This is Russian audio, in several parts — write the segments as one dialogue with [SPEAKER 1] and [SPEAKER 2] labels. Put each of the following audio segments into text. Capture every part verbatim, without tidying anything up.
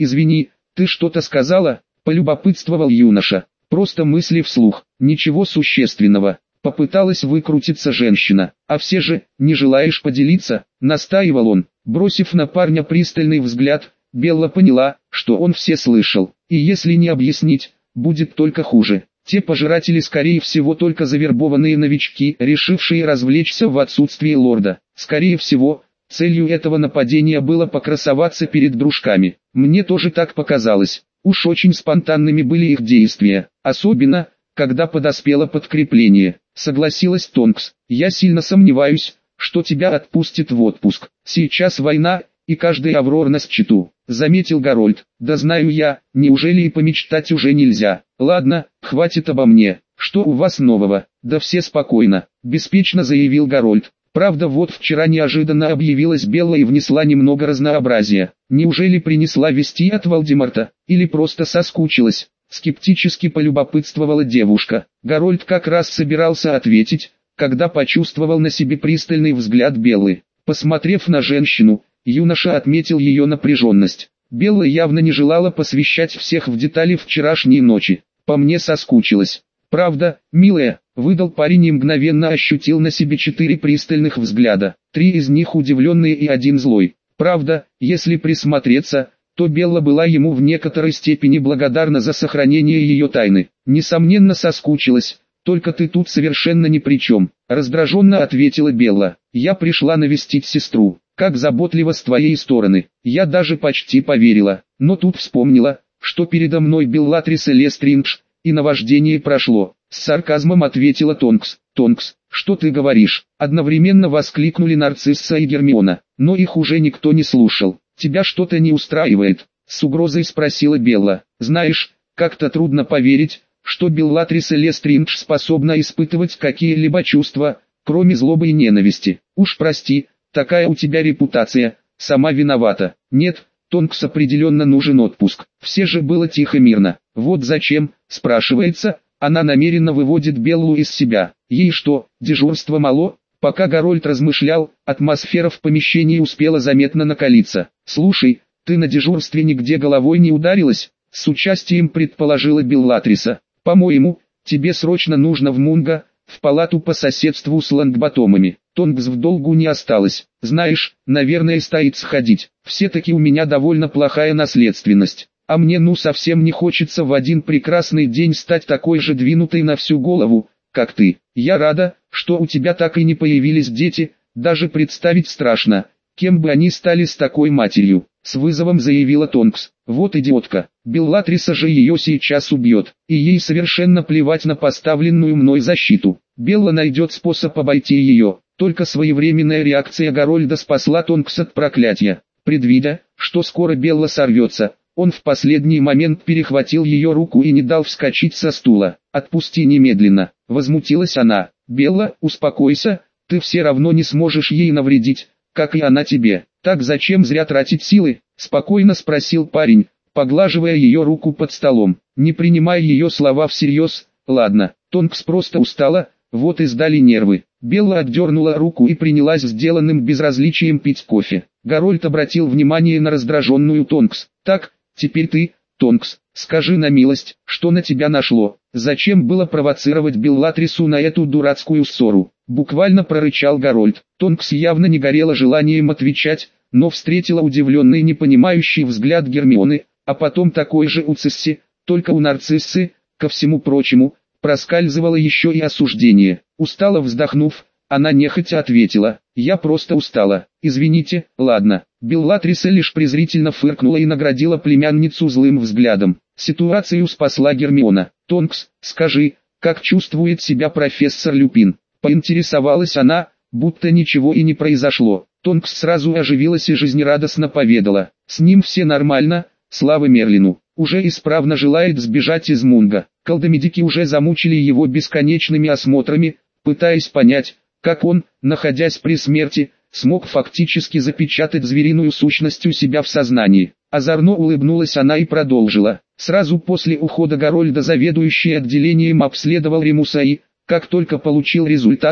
[SPEAKER 1] «Извини, ты что-то сказала?» – полюбопытствовал юноша. «Просто мысли вслух, ничего существенного». Попыталась выкрутиться женщина. «А все же, не желаешь поделиться?» – настаивал он. Бросив на парня пристальный взгляд, Белла поняла, что он все слышал. И если не объяснить, будет только хуже. Те пожиратели скорее всего только завербованные новички, решившие развлечься в отсутствии лорда. Скорее всего, целью этого нападения было покрасоваться перед дружками. Мне тоже так показалось. Уж очень спонтанными были их действия. Особенно, когда подоспело подкрепление. Согласилась Тонкс. Я сильно сомневаюсь, что тебя отпустят в отпуск. Сейчас война, и каждый Аврор на счету, заметил Гарольд. Да знаю я, неужели и помечтать уже нельзя? Ладно, хватит обо мне. Что у вас нового? Да все спокойно, беспечно заявил Гарольд. Правда, вот вчера неожиданно объявилась Белла и внесла немного разнообразия. Неужели принесла вести от Вальдемарта, или просто соскучилась? Скептически полюбопытствовала девушка. Гарольд как раз собирался ответить, когда почувствовал на себе пристальный взгляд Беллы. Посмотрев на женщину, юноша отметил ее напряженность. Белла явно не желала посвящать всех в детали вчерашней ночи. По мне соскучилась. Правда, милая, выдал парень и мгновенно ощутил на себе четыре пристальных взгляда. Три из них удивленные и один злой. Правда, если присмотреться, то Белла была ему в некоторой степени благодарна за сохранение ее тайны. Несомненно соскучилась, только ты тут совершенно ни при чем. Раздраженно ответила Белла. Я пришла навестить сестру. Как заботливо с твоей стороны. Я даже почти поверила, но тут вспомнила, что передо мной Беллатрис и Лестриндж, и наваждение прошло. С сарказмом ответила Тонкс. Тонкс, что ты говоришь? Одновременно воскликнули Нарцисса и Гермиона, но их уже никто не слушал. Тебя что-то не устраивает? С угрозой спросила Белла. Знаешь, как-то трудно поверить, что Беллатрис и Лестриндж способна испытывать какие-либо чувства, кроме злобы и ненависти. Уж прости, такая у тебя репутация, сама виновата. Нет, Тонкс определенно нужен отпуск. Все же было тихо-мирно. Вот зачем, спрашивается, она намеренно выводит Беллу из себя. Ей что, дежурства мало? Пока Гарольд размышлял, атмосфера в помещении успела заметно накалиться. «Слушай, ты на дежурстве нигде головой не ударилась?» С участием предположила Беллатриса. «По-моему, тебе срочно нужно в Мунго, в палату по соседству с Лонгботомами. Тонкс в долгу не осталось. Знаешь, наверное стоит сходить. Все-таки у меня довольно плохая наследственность. А мне ну совсем не хочется в один прекрасный день стать такой же двинутой на всю голову, как ты. Я рада, что у тебя так и не появились дети, даже представить страшно, кем бы они стали с такой матерью», — с вызовом заявила Тонкс. «Вот идиотка, Беллатриса же ее сейчас убьет, и ей совершенно плевать на поставленную мной защиту. Белла найдет способ обойти ее». Только своевременная реакция Гарольда спасла Тонкс от проклятия. Предвидя, что скоро Белла сорвется, он в последний момент перехватил ее руку и не дал вскочить со стула. «Отпусти немедленно», — возмутилась она. «Белла, успокойся, ты все равно не сможешь ей навредить, как и она тебе. Так зачем зря тратить силы?» — спокойно спросил парень, поглаживая ее руку под столом. Не принимая ее слова всерьез, «Ладно, Тонкс просто устала, вот и сдали нервы». Белла отдернула руку и принялась сделанным безразличием пить кофе. Гарольд обратил внимание на раздраженную Тонкс. «Так, теперь ты, Тонкс, скажи на милость, что на тебя нашло? Зачем было провоцировать Беллатрису на эту дурацкую ссору?» Буквально прорычал Гарольд. Тонкс явно не горела желанием отвечать, но встретила удивленный непонимающий взгляд Гермионы, а потом такой же у Цисси, только у Нарциссы, ко всему прочему, проскальзывало еще и осуждение. Устало вздохнув, она нехотя ответила: «Я просто устала, извините, ладно». Беллатриса лишь презрительно фыркнула и наградила племянницу злым взглядом. Ситуацию спасла Гермиона. «Тонкс, скажи, как чувствует себя профессор Люпин?» Поинтересовалась она, будто ничего и не произошло. Тонкс сразу оживилась и жизнерадостно поведала: «С ним все нормально, слава Мерлину. Уже исправно желает сбежать из Мунго. Колдомедики уже замучили его бесконечными осмотрами, пытаясь понять, как он, находясь при смерти, смог фактически запечатать звериную сущность у себя в сознании». Озорно улыбнулась она и продолжила: «Сразу после ухода Гарольда заведующий отделением обследовал Ремуса и, как только получил результаты,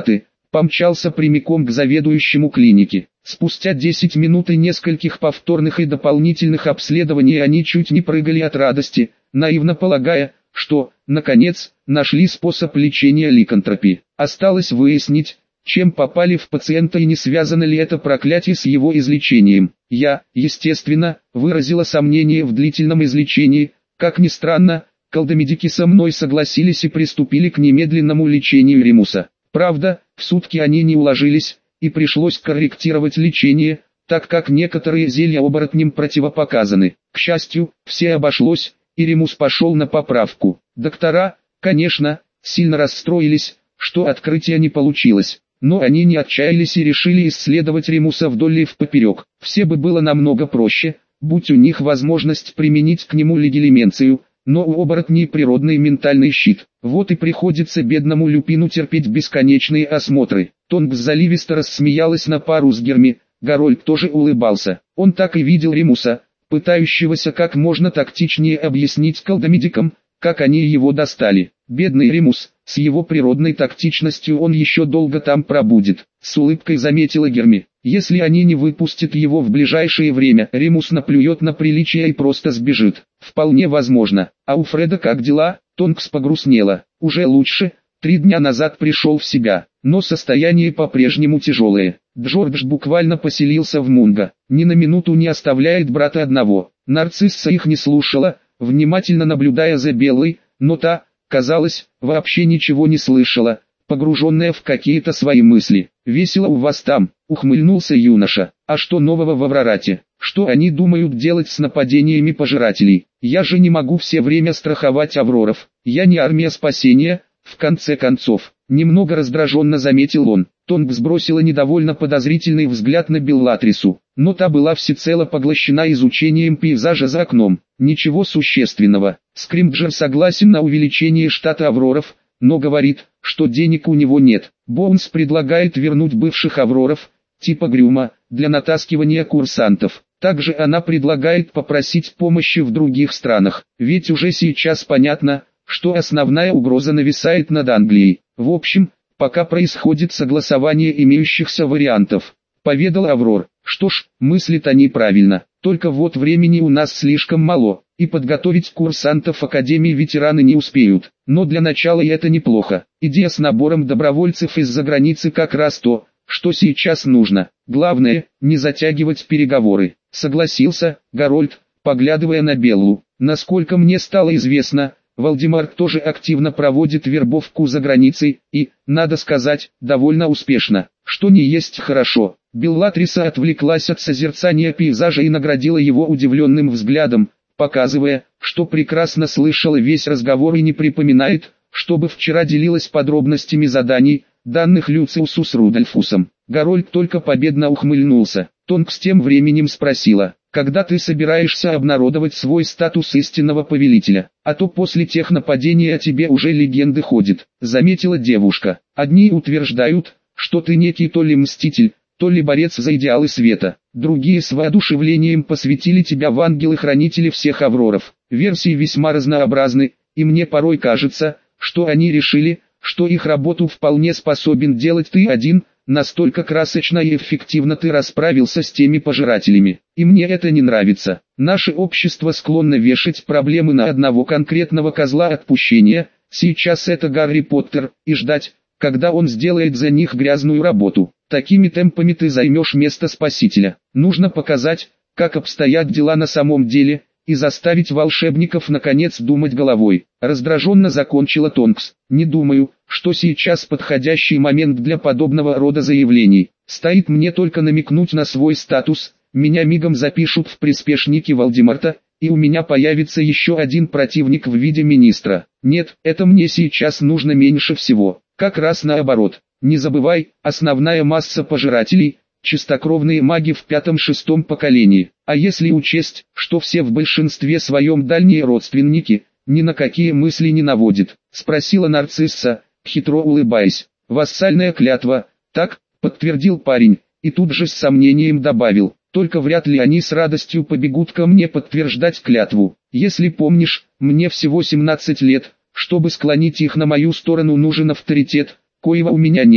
[SPEAKER 1] помчался прямиком к заведующему клиники. Спустя десять минут и нескольких повторных и дополнительных обследований они чуть не прыгали от радости, наивно полагая, что, наконец, нашли способ лечения ликантропии. Осталось выяснить, чем попали в пациента и не связано ли это проклятие с его излечением. Я, естественно, выразила сомнение в длительном излечении. Как ни странно, колдомедики со мной согласились и приступили к немедленному лечению Ремуса. Правда, в сутки они не уложились, и пришлось корректировать лечение, так как некоторые зелья оборотням противопоказаны. К счастью, все обошлось, и Ремус пошел на поправку. Доктора, конечно, сильно расстроились, что открытие не получилось. Но они не отчаялись и решили исследовать Ремуса вдоль и впоперек. Все бы было намного проще, будь у них возможность применить к нему легилименцию, но у оборотней природный ментальный щит. Вот и приходится бедному Люпину терпеть бесконечные осмотры. Тонкс заливисто рассмеялась на пару с Герми, Гарольд тоже улыбался. Он так и видел Ремуса, пытающегося как можно тактичнее объяснить колдомедикам, как они его достали. Бедный Ремус, с его природной тактичностью он еще долго там пробудет, с улыбкой заметила Герми. Если они не выпустят его в ближайшее время, Ремус наплюет на приличие и просто сбежит. Вполне возможно. А у Фреда как дела? Тонкс погрустнела. Уже лучше, три дня назад пришел в себя, но состояние по-прежнему тяжелое. Джордж буквально поселился в Мунго, ни на минуту не оставляет брата одного. Нарцисса их не слушала, внимательно наблюдая за Белой, но та, казалось, вообще ничего не слышала, погруженная в какие-то свои мысли. «Весело у вас там», — ухмыльнулся юноша. «А что нового в Аврорате? Что они думают делать с нападениями пожирателей? Я же не могу все время страховать Авроров. Я не армия спасения, в конце концов». Немного раздраженно заметил он. Тонг сбросила недовольно подозрительный взгляд на Беллатрису, но та была всецело поглощена изучением пейзажа за окном. Ничего существенного. Скримджер согласен на увеличение штата Авроров, но говорит, что денег у него нет. Боунс предлагает вернуть бывших Авроров, типа Грюма, для натаскивания курсантов. Также она предлагает попросить помощи в других странах, ведь уже сейчас понятно, что основная угроза нависает над Англией. В общем, пока происходит согласование имеющихся вариантов, поведал Аврор. Что ж, мыслят они правильно, только вот времени у нас слишком мало, и подготовить курсантов Академии ветераны не успеют. Но для начала и это неплохо. Идея с набором добровольцев из-за границы как раз то, что сейчас нужно. Главное, не затягивать переговоры. Согласился Гарольд, поглядывая на Беллу. Насколько мне стало известно, Валдемарк тоже активно проводит вербовку за границей, и, надо сказать, довольно успешно, что не есть хорошо. Беллатриса отвлеклась от созерцания пейзажа и наградила его удивленным взглядом, показывая, что прекрасно слышала весь разговор и не припоминает, чтобы вчера делилась подробностями заданий, данных Люциусу с Рудольфусом. Гарольд только победно ухмыльнулся. Тонкс тем временем спросила: «Когда ты собираешься обнародовать свой статус истинного повелителя? А то после тех нападений о тебе уже легенды ходят», — заметила девушка. «Одни утверждают, что ты некий то ли мститель, то ли борец за идеалы света. Другие с воодушевлением посвятили тебя в ангелы-хранители всех Авроров. Версии весьма разнообразны, и мне порой кажется, что они решили, что их работу вполне способен делать ты один. Настолько красочно и эффективно ты расправился с теми пожирателями. И мне это не нравится. Наше общество склонно вешать проблемы на одного конкретного козла отпущения. Сейчас это Гарри Поттер, и ждать, когда он сделает за них грязную работу. Такими темпами ты займешь место спасителя. Нужно показать, как обстоят дела на самом деле, и заставить волшебников наконец думать головой. Раздраженно закончила Тонкс. Не думаю, что сейчас подходящий момент для подобного рода заявлений. Стоит мне только намекнуть на свой статус, меня мигом запишут в приспешники Валдемарта, и у меня появится еще один противник в виде министра. Нет, это мне сейчас нужно меньше всего. Как раз наоборот. Не забывай, основная масса пожирателей – чистокровные маги в пятом-шестом поколении. А если учесть, что все в большинстве своем дальние родственники, ни на какие мысли не наводит, спросила нарцисса, хитро улыбаясь. Вассальная клятва, так, подтвердил парень, и тут же с сомнением добавил, только вряд ли они с радостью побегут ко мне подтверждать клятву. Если помнишь, мне всего семнадцать лет, чтобы склонить их на мою сторону нужен авторитет, коего у меня нет.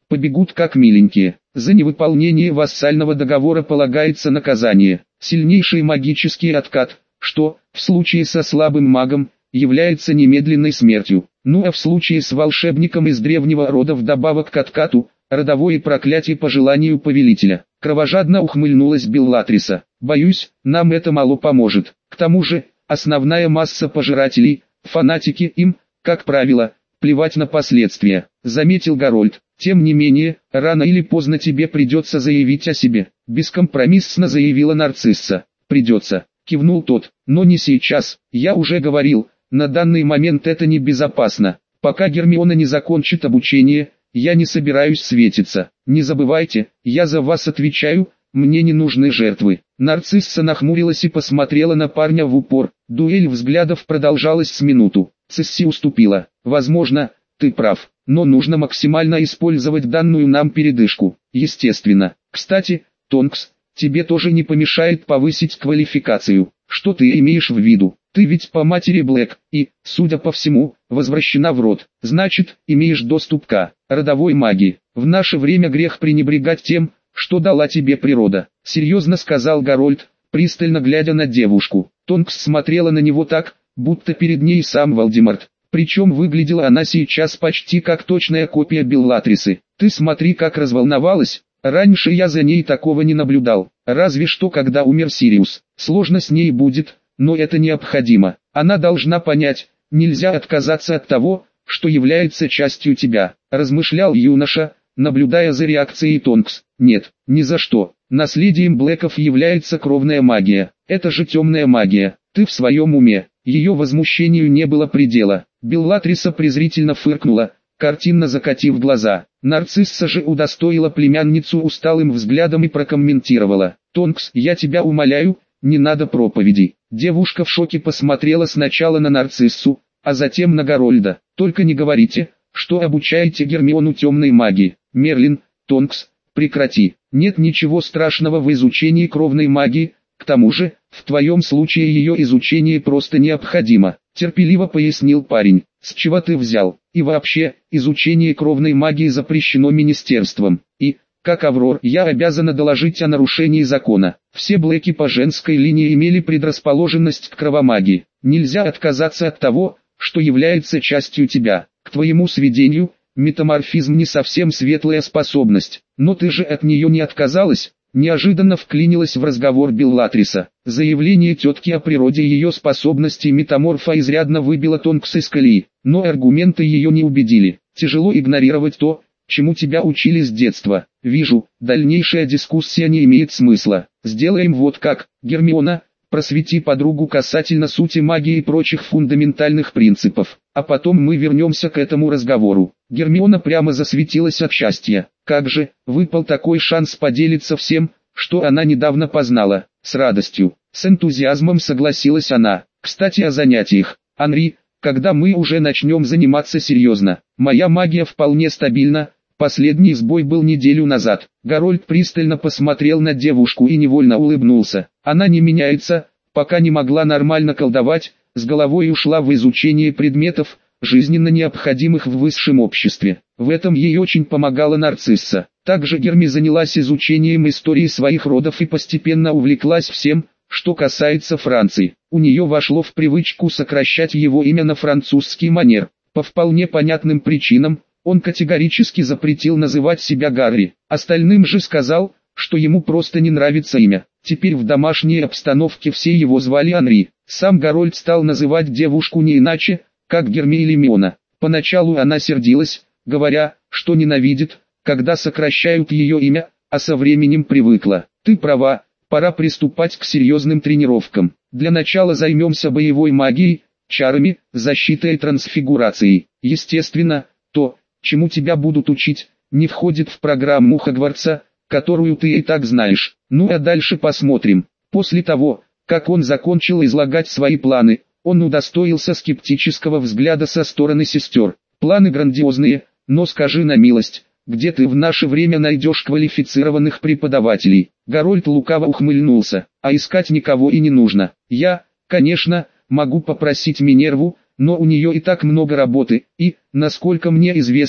[SPEAKER 1] побегут как миленькие. За невыполнение вассального договора полагается наказание, сильнейший магический откат, что, в случае со слабым магом, является немедленной смертью. Ну а в случае с волшебником из древнего рода вдобавок к откату, родовое проклятие по желанию повелителя. Кровожадно ухмыльнулась Беллатриса. Боюсь, нам это мало поможет. К тому же, основная масса пожирателей, фанатики им, как правило, плевать на последствия, заметил Гарольд. Тем не менее, рано или поздно тебе придется заявить о себе, бескомпромиссно заявила нарцисса. Придется, кивнул тот, но не сейчас, я уже говорил, на данный момент это небезопасно. Пока Гермиона не закончит обучение, я не собираюсь светиться. Не забывайте, я за вас отвечаю, мне не нужны жертвы. Нарцисса нахмурилась и посмотрела на парня в упор. Дуэль взглядов продолжалась с минуту. Цисси уступила. Возможно, ты прав, но нужно максимально использовать данную нам передышку. Естественно. Кстати, Тонкс, тебе тоже не помешает повысить квалификацию. Что ты имеешь в виду? Ты ведь по матери Блэк, и, судя по всему, возвращена в род. Значит, имеешь доступ к родовой магии. В наше время грех пренебрегать тем, что дала тебе природа. Серьезно сказал Гарольд, пристально глядя на девушку. Тонкс смотрела на него так, будто перед ней сам Волдеморт. Причем выглядела она сейчас почти как точная копия Беллатрисы. Ты смотри, как разволновалась. Раньше я за ней такого не наблюдал. Разве что когда умер Сириус. Сложно с ней будет, но это необходимо. Она должна понять, нельзя отказаться от того, что является частью тебя, размышлял юноша, наблюдая за реакцией Тонкс. Нет, ни за что. Наследием Блэков является кровная магия. Это же темная магия. Ты в своем уме. Ее возмущению не было предела. Беллатриса презрительно фыркнула, картинно закатив глаза. Нарцисса же удостоила племянницу усталым взглядом и прокомментировала. «Тонкс, я тебя умоляю, не надо проповедей». Девушка в шоке посмотрела сначала на Нарциссу, а затем на Гарольда. «Только не говорите, что обучаете Гермиону темной магии. Мерлин, Тонкс, прекрати. Нет ничего страшного в изучении кровной магии, к тому же, в твоем случае ее изучение просто необходимо», терпеливо пояснил парень. «С чего ты взял? И вообще, изучение кровной магии запрещено министерством. И, как Аврор, я обязана доложить о нарушении закона. Все Блэки по женской линии имели предрасположенность к кровомагии. Нельзя отказаться от того, что является частью тебя. К твоему сведению, метаморфизм не совсем светлая способность, но ты же от нее не отказалась». Неожиданно вклинилась в разговор Беллатриса. Заявление тетки о природе ее способностей метаморфа изрядно выбило Тонкс из колеи, но аргументы ее не убедили. Тяжело игнорировать то, чему тебя учили с детства. Вижу, дальнейшая дискуссия не имеет смысла. Сделаем вот как. Гермиона, просвети подругу касательно сути магии и прочих фундаментальных принципов, а потом мы вернемся к этому разговору. Гермиона прямо засветилась от счастья. Как же, выпал такой шанс поделиться всем, что она недавно познала. С радостью, с энтузиазмом согласилась она. Кстати, о занятиях. Анри, когда мы уже начнем заниматься серьезно? Моя магия вполне стабильна. Последний сбой был неделю назад. Гарольд пристально посмотрел на девушку и невольно улыбнулся. Она не меняется, пока не могла нормально колдовать, с головой ушла в изучение предметов, жизненно необходимых в высшем обществе. В этом ей очень помогала Нарцисса. Также Герми занялась изучением истории своих родов и постепенно увлеклась всем, что касается Франции. У нее вошло в привычку сокращать его имя на французский манер. По вполне понятным причинам, он категорически запретил называть себя Гарри. Остальным же сказал, что ему просто не нравится имя. Теперь в домашней обстановке все его звали Анри. Сам Гарольд стал называть девушку не иначе, как Герми или Миона. Поначалу она сердилась, говоря, что ненавидит, когда сокращают ее имя, а со временем привыкла. «Ты права, пора приступать к серьезным тренировкам. Для начала займемся боевой магией, чарами, защитой и трансфигурацией. Естественно, то, чему тебя будут учить, не входит в программу Хогвартса, которую ты и так знаешь. Ну а дальше посмотрим». После того, как он закончил излагать свои планы, он удостоился скептического взгляда со стороны сестер. «Планы грандиозные, но скажи на милость, где ты в наше время найдешь квалифицированных преподавателей?» Гарольд лукаво ухмыльнулся. «А искать никого и не нужно. Я, конечно, могу попросить Минерву, но у нее и так много работы, и, насколько мне известно,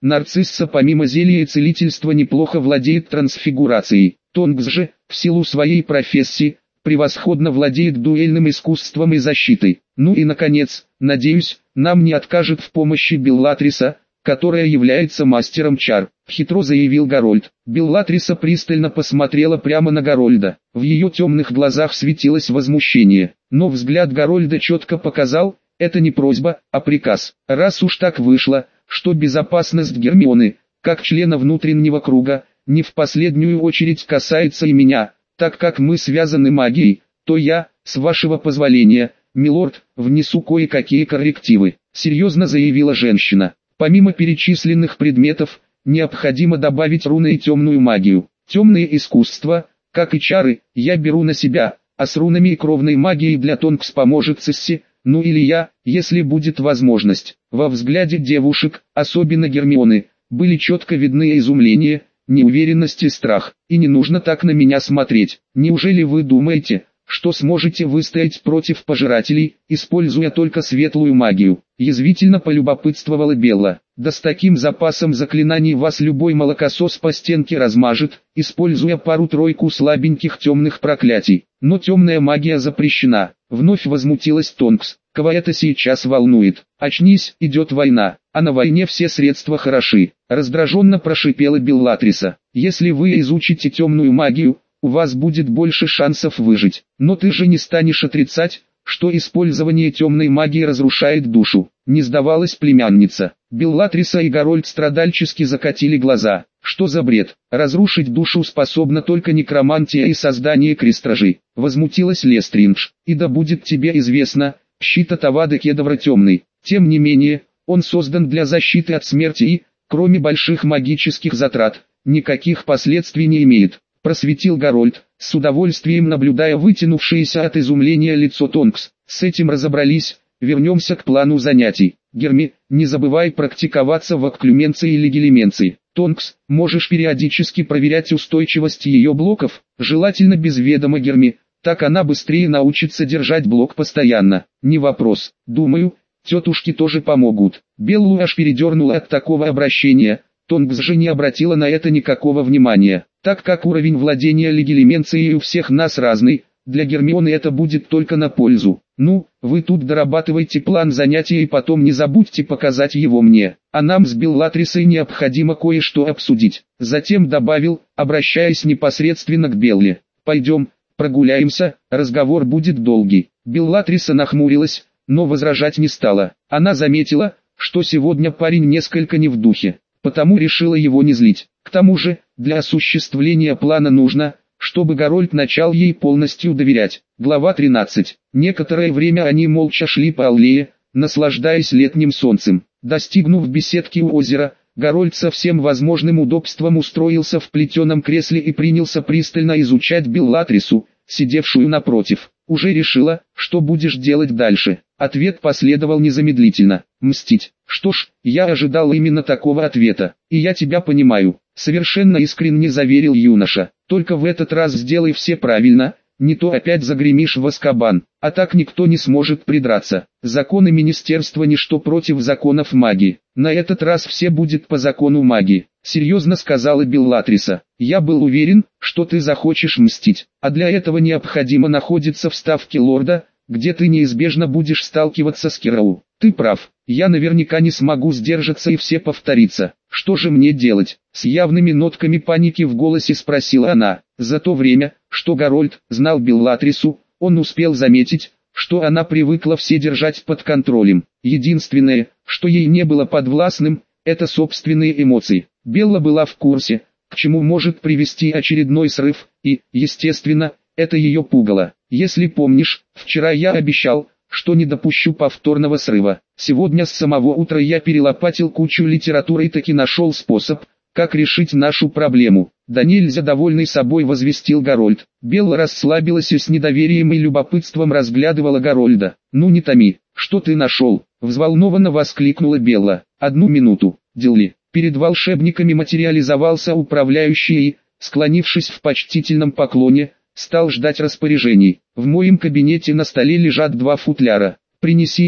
[SPEAKER 1] Нарцисса помимо зелья и целительства неплохо владеет трансфигурацией. Тонкс же, в силу своей профессии, превосходно владеет дуэльным искусством и защитой. Ну и наконец, надеюсь, нам не откажет в помощи Беллатриса, которая является мастером чар, хитро заявил Гарольд. Беллатриса пристально посмотрела прямо на Гарольда. В ее темных глазах светилось возмущение, но взгляд Гарольда четко показал, это не просьба, а приказ. Раз уж так вышло, что безопасность Гермионы, как члена внутреннего круга, не в последнюю очередь касается и меня, так как мы связаны магией, то я, с вашего позволения, милорд, внесу кое-какие коррективы, серьезно заявила женщина. Помимо перечисленных предметов, необходимо добавить руны и темную магию. Темные искусства, как и чары, я беру на себя, а с рунами и кровной магией для Тонкс поможет Цесси, ну или я, если будет возможность. Во взгляде девушек, особенно Гермионы, были четко видны изумление, неуверенность и страх. И не нужно так на меня смотреть. Неужели вы думаете, что сможете выстоять против пожирателей, используя только светлую магию? Язвительно полюбопытствовала Белла. Да с таким запасом заклинаний вас любой молокосос по стенке размажет, используя пару-тройку слабеньких темных проклятий. Но темная магия запрещена. Вновь возмутилась Тонкс. Кого это сейчас волнует? Очнись, идет война, а на войне все средства хороши. Раздраженно прошипела Беллатриса. Если вы изучите темную магию, у вас будет больше шансов выжить. Но ты же не станешь отрицать, что использование темной магии разрушает душу. Не сдавалась племянница. Беллатриса и Гарольд страдальчески закатили глаза. Что за бред? Разрушить душу способна только некромантия и создание крестражей. Возмутилась Лестриндж. И да будет тебе известно, щит от Авады Кедавра темный. Тем не менее, он создан для защиты от смерти и, кроме больших магических затрат, никаких последствий не имеет. Просветил Гарольд, с удовольствием наблюдая вытянувшееся от изумления лицо Тонкс. С этим разобрались, вернемся к плану занятий. Герми, не забывай практиковаться в окклюменции или гелименции. Тонкс, можешь периодически проверять устойчивость ее блоков, желательно без ведома Герми, так она быстрее научится держать блок постоянно. Не вопрос, думаю, тетушки тоже помогут. Беллу аж передернула от такого обращения. Тонкс же не обратила на это никакого внимания, так как уровень владения легилименцией у всех нас разный, для Гермионы это будет только на пользу. Ну, вы тут дорабатывайте план занятия и потом не забудьте показать его мне, а нам с Беллатрисой необходимо кое-что обсудить. Затем добавил, обращаясь непосредственно к Белле, пойдем, прогуляемся, разговор будет долгий. Беллатриса нахмурилась, но возражать не стала. Она заметила, что сегодня парень несколько не в духе, потому решила его не злить. К тому же, для осуществления плана нужно, чтобы Гарольд начал ей полностью доверять. Глава тринадцать. Некоторое время они молча шли по аллее, наслаждаясь летним солнцем. Достигнув беседки у озера, Гарольд со всем возможным удобством устроился в плетеном кресле и принялся пристально изучать Беллатрису, сидевшую напротив. «Уже решила, что будешь делать дальше?» Ответ последовал незамедлительно. «Мстить». «Что ж, я ожидал именно такого ответа, и я тебя понимаю», совершенно искренне заверил юноша. «Только в этот раз сделай все правильно, не то опять загремишь в Азкабан, а так никто не сможет придраться. Законы министерства ничто против законов магии. На этот раз все будет по закону магии», серьезно сказала Беллатриса. «Я был уверен, что ты захочешь мстить, а для этого необходимо находиться в ставке лорда, где ты неизбежно будешь сталкиваться с Кироу. Ты прав, я наверняка не смогу сдержаться и все повторится. Что же мне делать?» С явными нотками паники в голосе спросила она. За то время, что Гарольд знал Беллатрису, он успел заметить, что она привыкла все держать под контролем. Единственное, что ей не было подвластным, это собственные эмоции. Белла была в курсе, к чему может привести очередной срыв, и, естественно, это ее пугало. «Если помнишь, вчера я обещал, что не допущу повторного срыва. Сегодня с самого утра я перелопатил кучу литературы и таки нашел способ, как решить нашу проблему». Да нельзя довольный собой возвестил Гарольд. Белла расслабилась и с недоверием и любопытством разглядывала Гарольда. «Ну не томи, что ты нашел?» Взволнованно воскликнула Белла. «Одну минуту, Дилли». Перед волшебниками материализовался управляющий и, склонившись в почтительном поклоне, стал ждать распоряжений. «В моем кабинете на столе лежат два футляра. Принеси их»,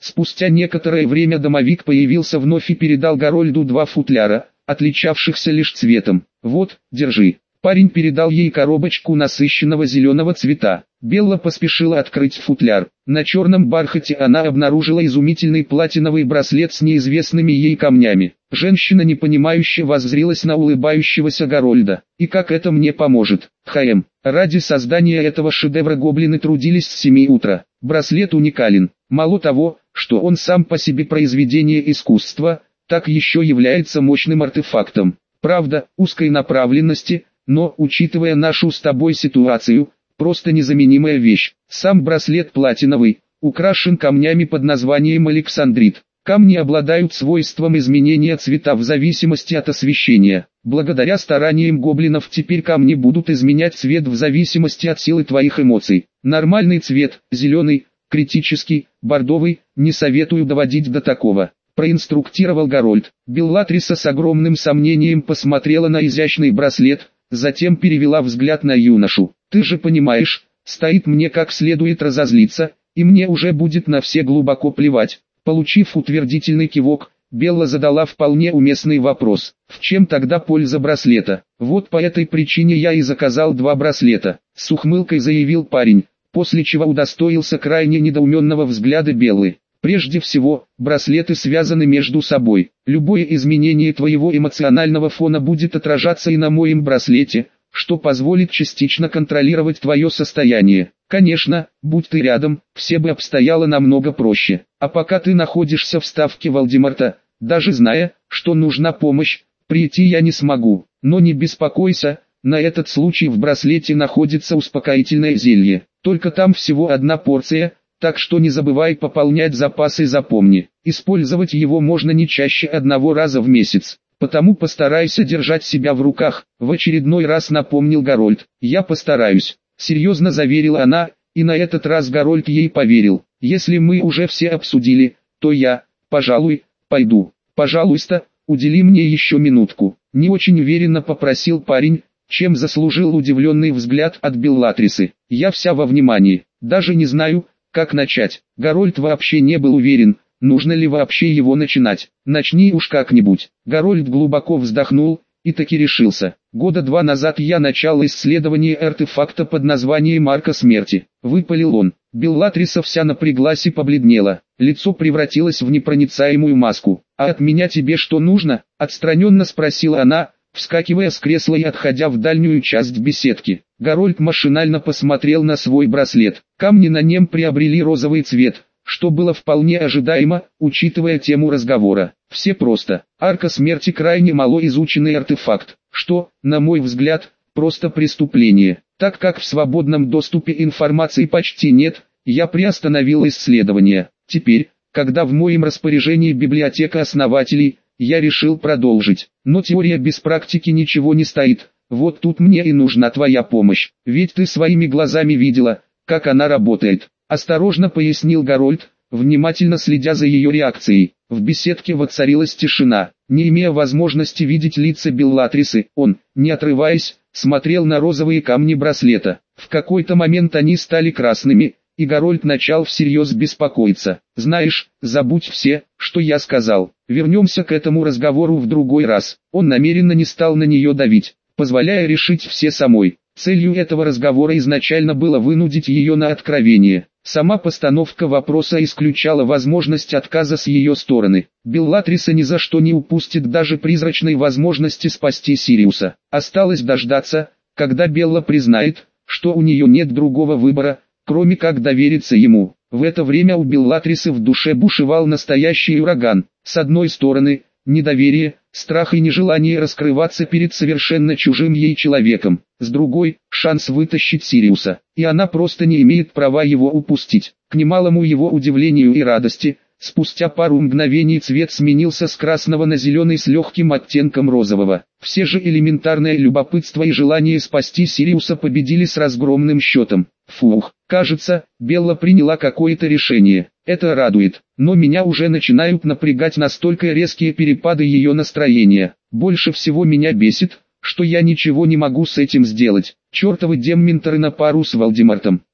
[SPEAKER 1] Спустя некоторое время домовик появился вновь и передал Гарольду два футляра, отличавшихся лишь цветом. «Вот, держи». Парень передал ей коробочку насыщенного зеленого цвета. Белла поспешила открыть футляр. На черном бархате она обнаружила изумительный платиновый браслет с неизвестными ей камнями. Женщина непонимающе воззрилась на улыбающегося Гарольда. «И как это мне поможет?» «Хм, ради создания этого шедевра гоблины трудились с семи утра. Браслет уникален. Мало того, что он сам по себе произведение искусства, так еще является мощным артефактом. Правда, узкой направленности, но, учитывая нашу с тобой ситуацию, просто незаменимая вещь. Сам браслет платиновый, украшен камнями под названием Александрит. Камни обладают свойством изменения цвета в зависимости от освещения. Благодаря стараниям гоблинов теперь камни будут изменять цвет в зависимости от силы твоих эмоций. Нормальный цвет, зеленый, критический, бордовый, не советую доводить до такого», — проинструктировал Гарольд. Беллатриса с огромным сомнением посмотрела на изящный браслет, затем перевела взгляд на юношу. «Ты же понимаешь, стоит мне как следует разозлиться, и мне уже будет на все глубоко плевать». Получив утвердительный кивок, Белла задала вполне уместный вопрос. «В чем тогда польза браслета?» «Вот по этой причине я и заказал два браслета», — с ухмылкой заявил парень, после чего удостоился крайне недоуменного взгляда Беллы. «Прежде всего, браслеты связаны между собой. Любое изменение твоего эмоционального фона будет отражаться и на моем браслете, что позволит частично контролировать твое состояние. Конечно, будь ты рядом, все бы обстояло намного проще. А пока ты находишься в ставке Волдеморта, даже зная, что нужна помощь, прийти я не смогу. Но не беспокойся, на этот случай в браслете находится успокоительное зелье. Только там всего одна порция, так что не забывай пополнять запасы и запомни, использовать его можно не чаще одного раза в месяц. Потому постарайся держать себя в руках», — в очередной раз напомнил Гарольд. «Я постараюсь», — серьезно заверила она, и на этот раз Гарольд ей поверил. «Если мы уже все обсудили, то я, пожалуй, пойду. Пожалуйста, удели мне еще минутку», — не очень уверенно попросил парень, чем заслужил удивленный взгляд от Беллатрисы. «Я вся во внимании, даже не знаю, как начать». Гарольд вообще не был уверен, нужно ли вообще его начинать. «Начни уж как-нибудь». Гарольд глубоко вздохнул, и таки решился. «Года два назад я начал исследование артефакта под названием Арка Смерти», — выпалил он. Беллатриса вся напряглась и побледнела. Лицо превратилось в непроницаемую маску. «А от меня тебе что нужно?» — отстраненно спросила она, вскакивая с кресла и отходя в дальнюю часть беседки. Гарольд машинально посмотрел на свой браслет. Камни на нем приобрели розовый цвет, что было вполне ожидаемо, учитывая тему разговора. Все просто. Арка Смерти крайне малоизученный артефакт, что, на мой взгляд, просто преступление. Так как в свободном доступе информации почти нет, я приостановил исследование. Теперь, когда в моем распоряжении библиотека основателей, я решил продолжить. Но теория без практики ничего не стоит. Вот тут мне и нужна твоя помощь. Ведь ты своими глазами видела, как она работает. Осторожно пояснил Гарольд, внимательно следя за ее реакцией. В беседке воцарилась тишина. Не имея возможности видеть лица Беллатрисы, он, не отрываясь, смотрел на розовые камни браслета. В какой-то момент они стали красными, и Гарольд начал всерьез беспокоиться. «Знаешь, забудь все, что я сказал. Вернемся к этому разговору в другой раз». Он намеренно не стал на нее давить, позволяя решить все самой. Целью этого разговора изначально было вынудить ее на откровение. Сама постановка вопроса исключала возможность отказа с ее стороны. Беллатриса ни за что не упустит даже призрачной возможности спасти Сириуса. Осталось дождаться, когда Белла признает, что у нее нет другого выбора, кроме как довериться ему. В это время у Беллатрисы в душе бушевал настоящий ураган. С одной стороны, недоверие, страх и нежелание раскрываться перед совершенно чужим ей человеком. С другой, шанс вытащить Сириуса. И она просто не имеет права его упустить. К немалому его удивлению и радости, спустя пару мгновений цвет сменился с красного на зеленый с легким оттенком розового. Все же элементарное любопытство и желание спасти Сириуса победили с разгромным счетом. Фух, кажется, Белла приняла какое-то решение. Это радует, но меня уже начинают напрягать настолько резкие перепады ее настроения. Больше всего меня бесит, что я ничего не могу с этим сделать. Чертовы дементоры на пару с Волдемортом.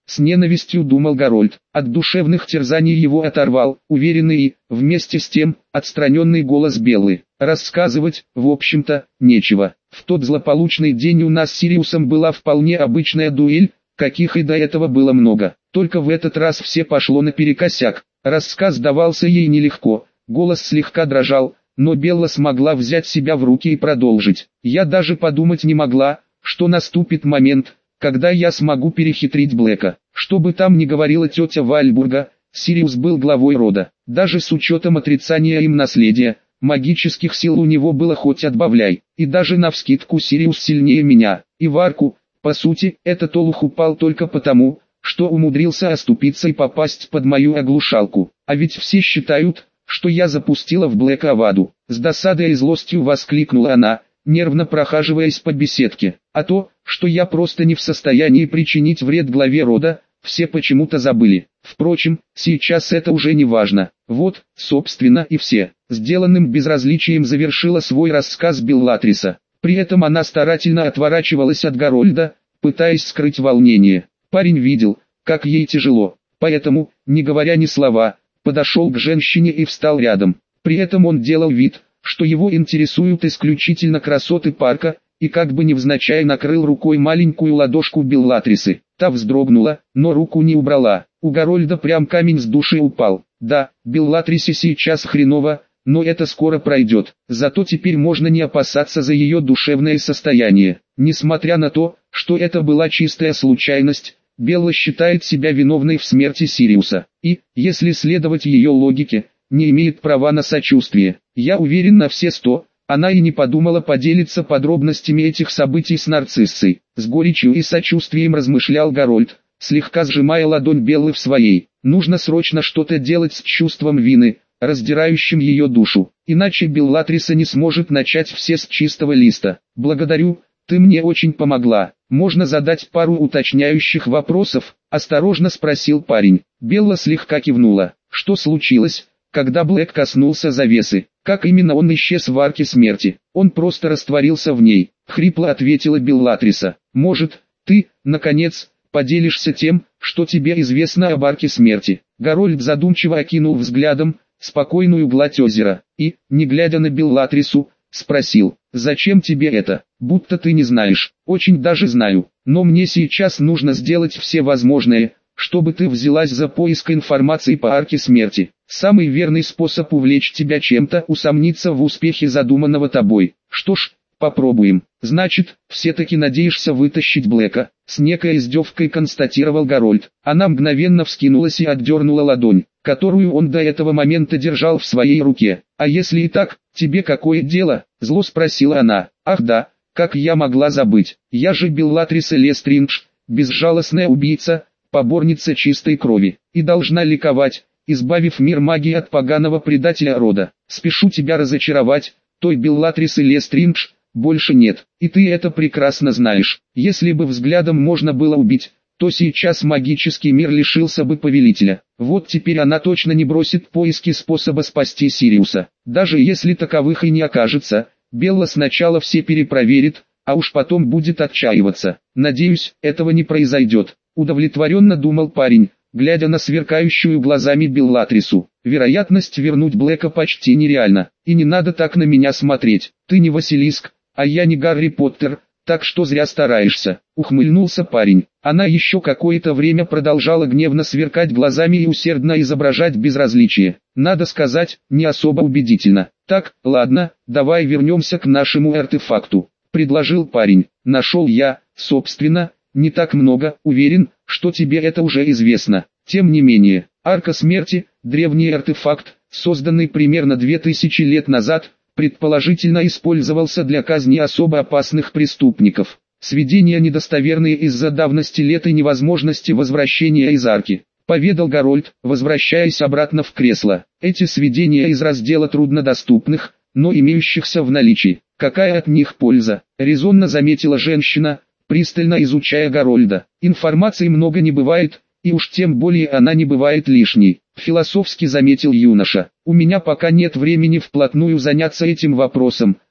[SPEAKER 1] С ненавистью думал Гарольд. От душевных терзаний его оторвал, уверенный и, вместе с тем, отстраненный голос Беллы. Рассказывать, в общем-то, нечего. В тот злополучный день у нас с Сириусом была вполне обычная дуэль, каких и до этого было много. Только в этот раз все пошло наперекосяк. Рассказ давался ей нелегко, голос слегка дрожал, но Белла смогла взять себя в руки и продолжить. Я даже подумать не могла, что наступит момент, когда я смогу перехитрить Блэка. Что бы там ни говорила тетя Вальбурга, Сириус был главой рода. Даже с учетом отрицания им наследия, магических сил у него было хоть отбавляй. И даже навскидку Сириус сильнее меня. И в арку, по сути, этот олух упал только потому, что умудрился оступиться и попасть под мою оглушалку. А ведь все считают, что я запустила в Блэка аваду. С досадой и злостью воскликнула она, нервно прохаживаясь по беседке. А то, что я просто не в состоянии причинить вред главе рода, все почему-то забыли. Впрочем, сейчас это уже не важно. Вот, собственно, и все. Сделанным безразличием завершила свой рассказ Беллатриса. При этом она старательно отворачивалась от Гарольда, пытаясь скрыть волнение. Парень видел, как ей тяжело, поэтому, не говоря ни слова, подошел к женщине и встал рядом. При этом он делал вид, что его интересуют исключительно красоты парка, и как бы невзначай накрыл рукой маленькую ладошку Беллатрисы. Та вздрогнула, но руку не убрала. У Гарольда прям камень с души упал. Да, Беллатрисе сейчас хреново, но это скоро пройдет. Зато теперь можно не опасаться за ее душевное состояние. Несмотря на то, что это была чистая случайность, Белла считает себя виновной в смерти Сириуса. И, если следовать ее логике, не имеет права на сочувствие. Я уверен на все сто, она и не подумала поделиться подробностями этих событий с нарциссой. С горечью и сочувствием размышлял Гарольд, слегка сжимая ладонь Беллы в своей. Нужно срочно что-то делать с чувством вины, раздирающим ее душу. Иначе Беллатриса не сможет начать все с чистого листа. Благодарю, ты мне очень помогла. Можно задать пару уточняющих вопросов? Осторожно спросил парень. Белла слегка кивнула. Что случилось, когда Блэк коснулся завесы? Как именно он исчез в арке смерти? Он просто растворился в ней. Хрипло ответила Беллатриса. Может, ты, наконец, поделишься тем, что тебе известно об арке смерти? Гарольд задумчиво окинул взглядом спокойную гладь озера, и, не глядя на Беллатрису, спросил, зачем тебе это? Будто ты не знаешь. Очень даже знаю, но мне сейчас нужно сделать все возможное, чтобы ты взялась за поиск информации по арке смерти. Самый верный способ увлечь тебя чем-то, усомниться в успехе задуманного тобой. Что ж, попробуем. Значит, все-таки надеешься вытащить Блэка? С некой издевкой констатировал Гарольд. Она мгновенно вскинулась и отдернула ладонь, которую он до этого момента держал в своей руке. А если и так, тебе какое дело? Зло спросила она. Ах да, как я могла забыть. Я же Беллатриса Лестриндж, безжалостная убийца, поборница чистой крови, и должна ликовать, избавив мир магии от поганого предателя рода. Спешу тебя разочаровать, той Беллатрисы Лестриндж больше нет, и ты это прекрасно знаешь. Если бы взглядом можно было убить, то сейчас магический мир лишился бы повелителя. Вот теперь она точно не бросит поиски способа спасти Сириуса. Даже если таковых и не окажется, Белла сначала все перепроверит, а уж потом будет отчаиваться. Надеюсь, этого не произойдет. Удовлетворенно думал парень, глядя на сверкающую глазами Беллатрису. Вероятность вернуть Блэка почти нереальна. И не надо так на меня смотреть. Ты не Василиск, а я не Гарри Поттер, так что зря стараешься. Ухмыльнулся парень. Она еще какое-то время продолжала гневно сверкать глазами и усердно изображать безразличие. Надо сказать, не особо убедительно. Так, ладно, давай вернемся к нашему артефакту, предложил парень. Нашел я, собственно, не так много, уверен, что тебе это уже известно. Тем не менее, арка смерти, древний артефакт, созданный примерно две тысячи лет назад, предположительно использовался для казни особо опасных преступников. Сведения недостоверные из-за давности лет и невозможности возвращения из арки, поведал Гарольд, возвращаясь обратно в кресло. Эти сведения из раздела труднодоступных, но имеющихся в наличии. Какая от них польза? Резонно заметила женщина, пристально изучая Гарольда. Информации много не бывает, и уж тем более она не бывает лишней. Философски заметил юноша. У меня пока нет времени вплотную заняться этим вопросом,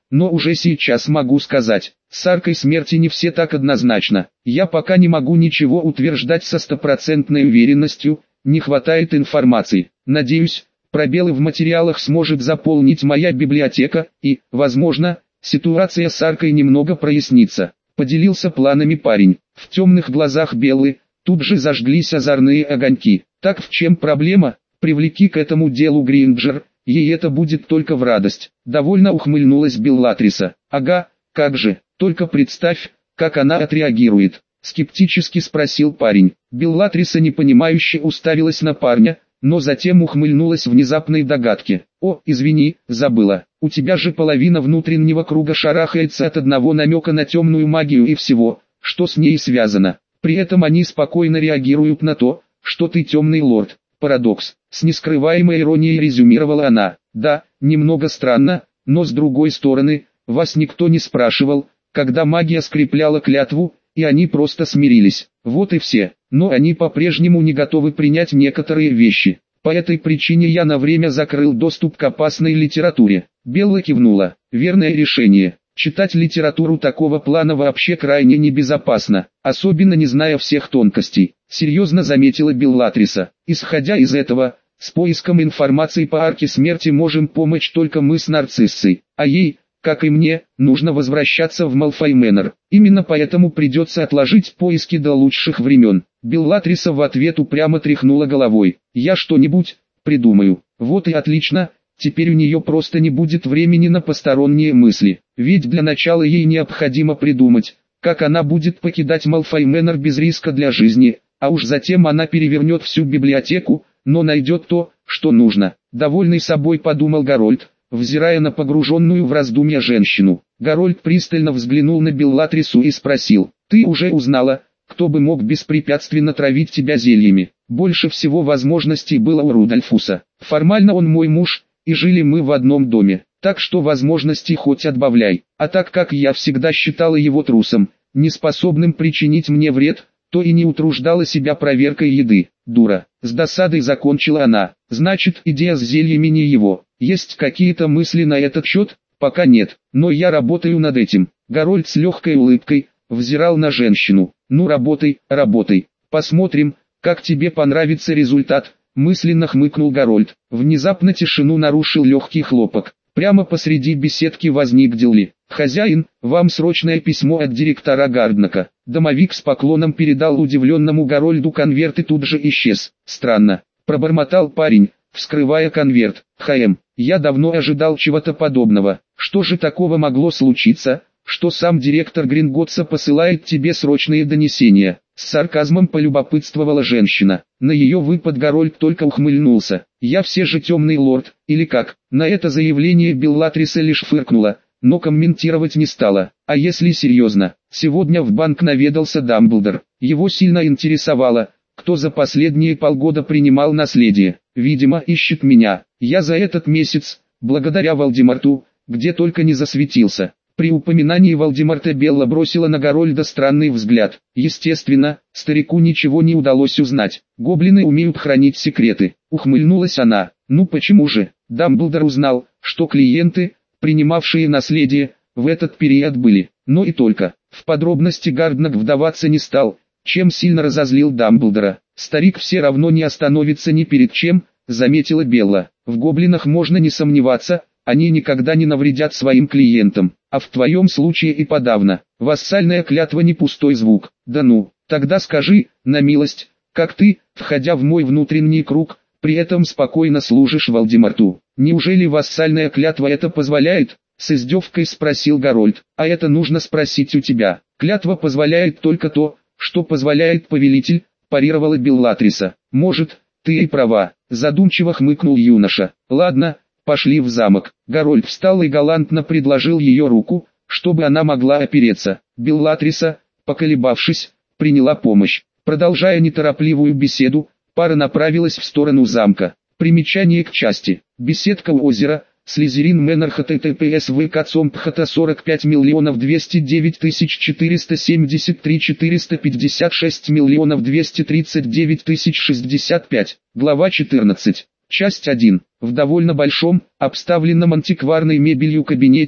[SPEAKER 1] но уже сейчас могу сказать, с аркой смерти не все так однозначно. Я пока не могу ничего утверждать со стопроцентной уверенностью, не хватает информации. Надеюсь, пробелы в материалах сможет заполнить моя библиотека, и, возможно, ситуация с аркой немного прояснится. Поделился планами парень. В темных глазах Беллы тут же зажглись озорные огоньки. Так в чем проблема? Привлеки к этому делу Гринджер, ей это будет только в радость. Довольно ухмыльнулась Беллатриса. Ага, как же, только представь, как она отреагирует. Скептически спросил парень. Беллатриса непонимающе уставилась на парня, но затем ухмыльнулась внезапной догадке. «О, извини, забыла, у тебя же половина внутреннего круга шарахается от одного намека на темную магию и всего, что с ней связано. При этом они спокойно реагируют на то, что ты темный лорд». Парадокс. С нескрываемой иронией резюмировала она. «Да, немного странно, но с другой стороны, вас никто не спрашивал, когда магия скрепляла клятву, и они просто смирились. Вот и все. Но они по-прежнему не готовы принять некоторые вещи. По этой причине я на время закрыл доступ к опасной литературе». Белла кивнула. Верное решение. Читать литературу такого плана вообще крайне небезопасно, особенно не зная всех тонкостей, серьезно заметила Беллатриса. Исходя из этого, с поиском информации по арке смерти можем помочь только мы с Нарциссой, а ей, как и мне, нужно возвращаться в Малфой Мэннер. Именно поэтому придется отложить поиски до лучших времен. Беллатриса в ответ упрямо тряхнула головой. Я что-нибудь придумаю. Вот и отлично. Теперь у нее просто не будет времени на посторонние мысли, ведь для начала ей необходимо придумать, как она будет покидать Малфой Мэннер без риска для жизни, а уж затем она перевернет всю библиотеку, но найдет то, что нужно. Довольный собой подумал Гарольд, взирая на погруженную в раздумья женщину. Гарольд пристально взглянул на Беллатрису и спросил: «Ты уже узнала, кто бы мог беспрепятственно травить тебя зельями?» Больше всего возможностей было у Рудольфуса. Формально он мой муж, и жили мы в одном доме, так что возможностей хоть отбавляй. А так как я всегда считала его трусом, неспособным причинить мне вред, то и не утруждала себя проверкой еды. Дура. С досадой закончила она. Значит, идея с зельями не его. Есть какие-то мысли на этот счет? Пока нет, но я работаю над этим. Гарольд с легкой улыбкой взирал на женщину. Ну работай, работай. Посмотрим, как тебе понравится результат. Мысленно хмыкнул Гарольд. Внезапно тишину нарушил легкий хлопок. Прямо посреди беседки возник Дилли. «Хозяин, вам срочное письмо от директора Гарднака». Домовик с поклоном передал удивленному Гарольду конверт и тут же исчез. «Странно», — пробормотал парень, вскрывая конверт. «Хэм, я давно ожидал чего-то подобного. Что же такого могло случиться, что сам директор Гринготса посылает тебе срочные донесения?» С сарказмом полюбопытствовала женщина. На ее выпад Гарольд только ухмыльнулся. «Я все же темный лорд, или как?» На это заявление Беллатриса лишь фыркнула, но комментировать не стала. А если серьезно, сегодня в банк наведался Дамблдор. Его сильно интересовало, кто за последние полгода принимал наследие. Видимо, ищет меня. Я за этот месяц, благодаря Волдеморту, где только не засветился. При упоминании Волдеморта Белла бросила на Гарольда странный взгляд. Естественно, старику ничего не удалось узнать. Гоблины умеют хранить секреты. Ухмыльнулась она. Ну почему же? Дамблдор узнал, что клиенты, принимавшие наследие, в этот период были. Но и только. В подробности Гарднак вдаваться не стал, чем сильно разозлил Дамблдора. Старик все равно не остановится ни перед чем, заметила Белла. В гоблинах можно не сомневаться. Они никогда не навредят своим клиентам, а в твоем случае и подавно. Вассальная клятва не пустой звук. Да ну, тогда скажи, на милость, как ты, входя в мой внутренний круг, при этом спокойно служишь Волдеморту. Неужели вассальная клятва это позволяет? С издевкой спросил Гарольд. А это нужно спросить у тебя. Клятва позволяет только то, что позволяет повелитель, парировала Беллатриса. Может, ты и права, задумчиво хмыкнул юноша. Ладно. Пошли в замок. Гарольд встал и галантно предложил ее руку, чтобы она могла опереться. Беллатриса, поколебавшись, приняла помощь. Продолжая неторопливую беседу, пара направилась в сторону замка. Примечание к части. Беседка у озера, Слизерин Мэннер https vk сорок пять миллионов двести девять тысяч четыреста семьдесят три четыреста пятьдесят шесть миллионов двести тридцать девять тысяч шестьдесят пять. Глава четырнадцать. Часть один. В довольно большом, обставленном антикварной мебелью кабинете,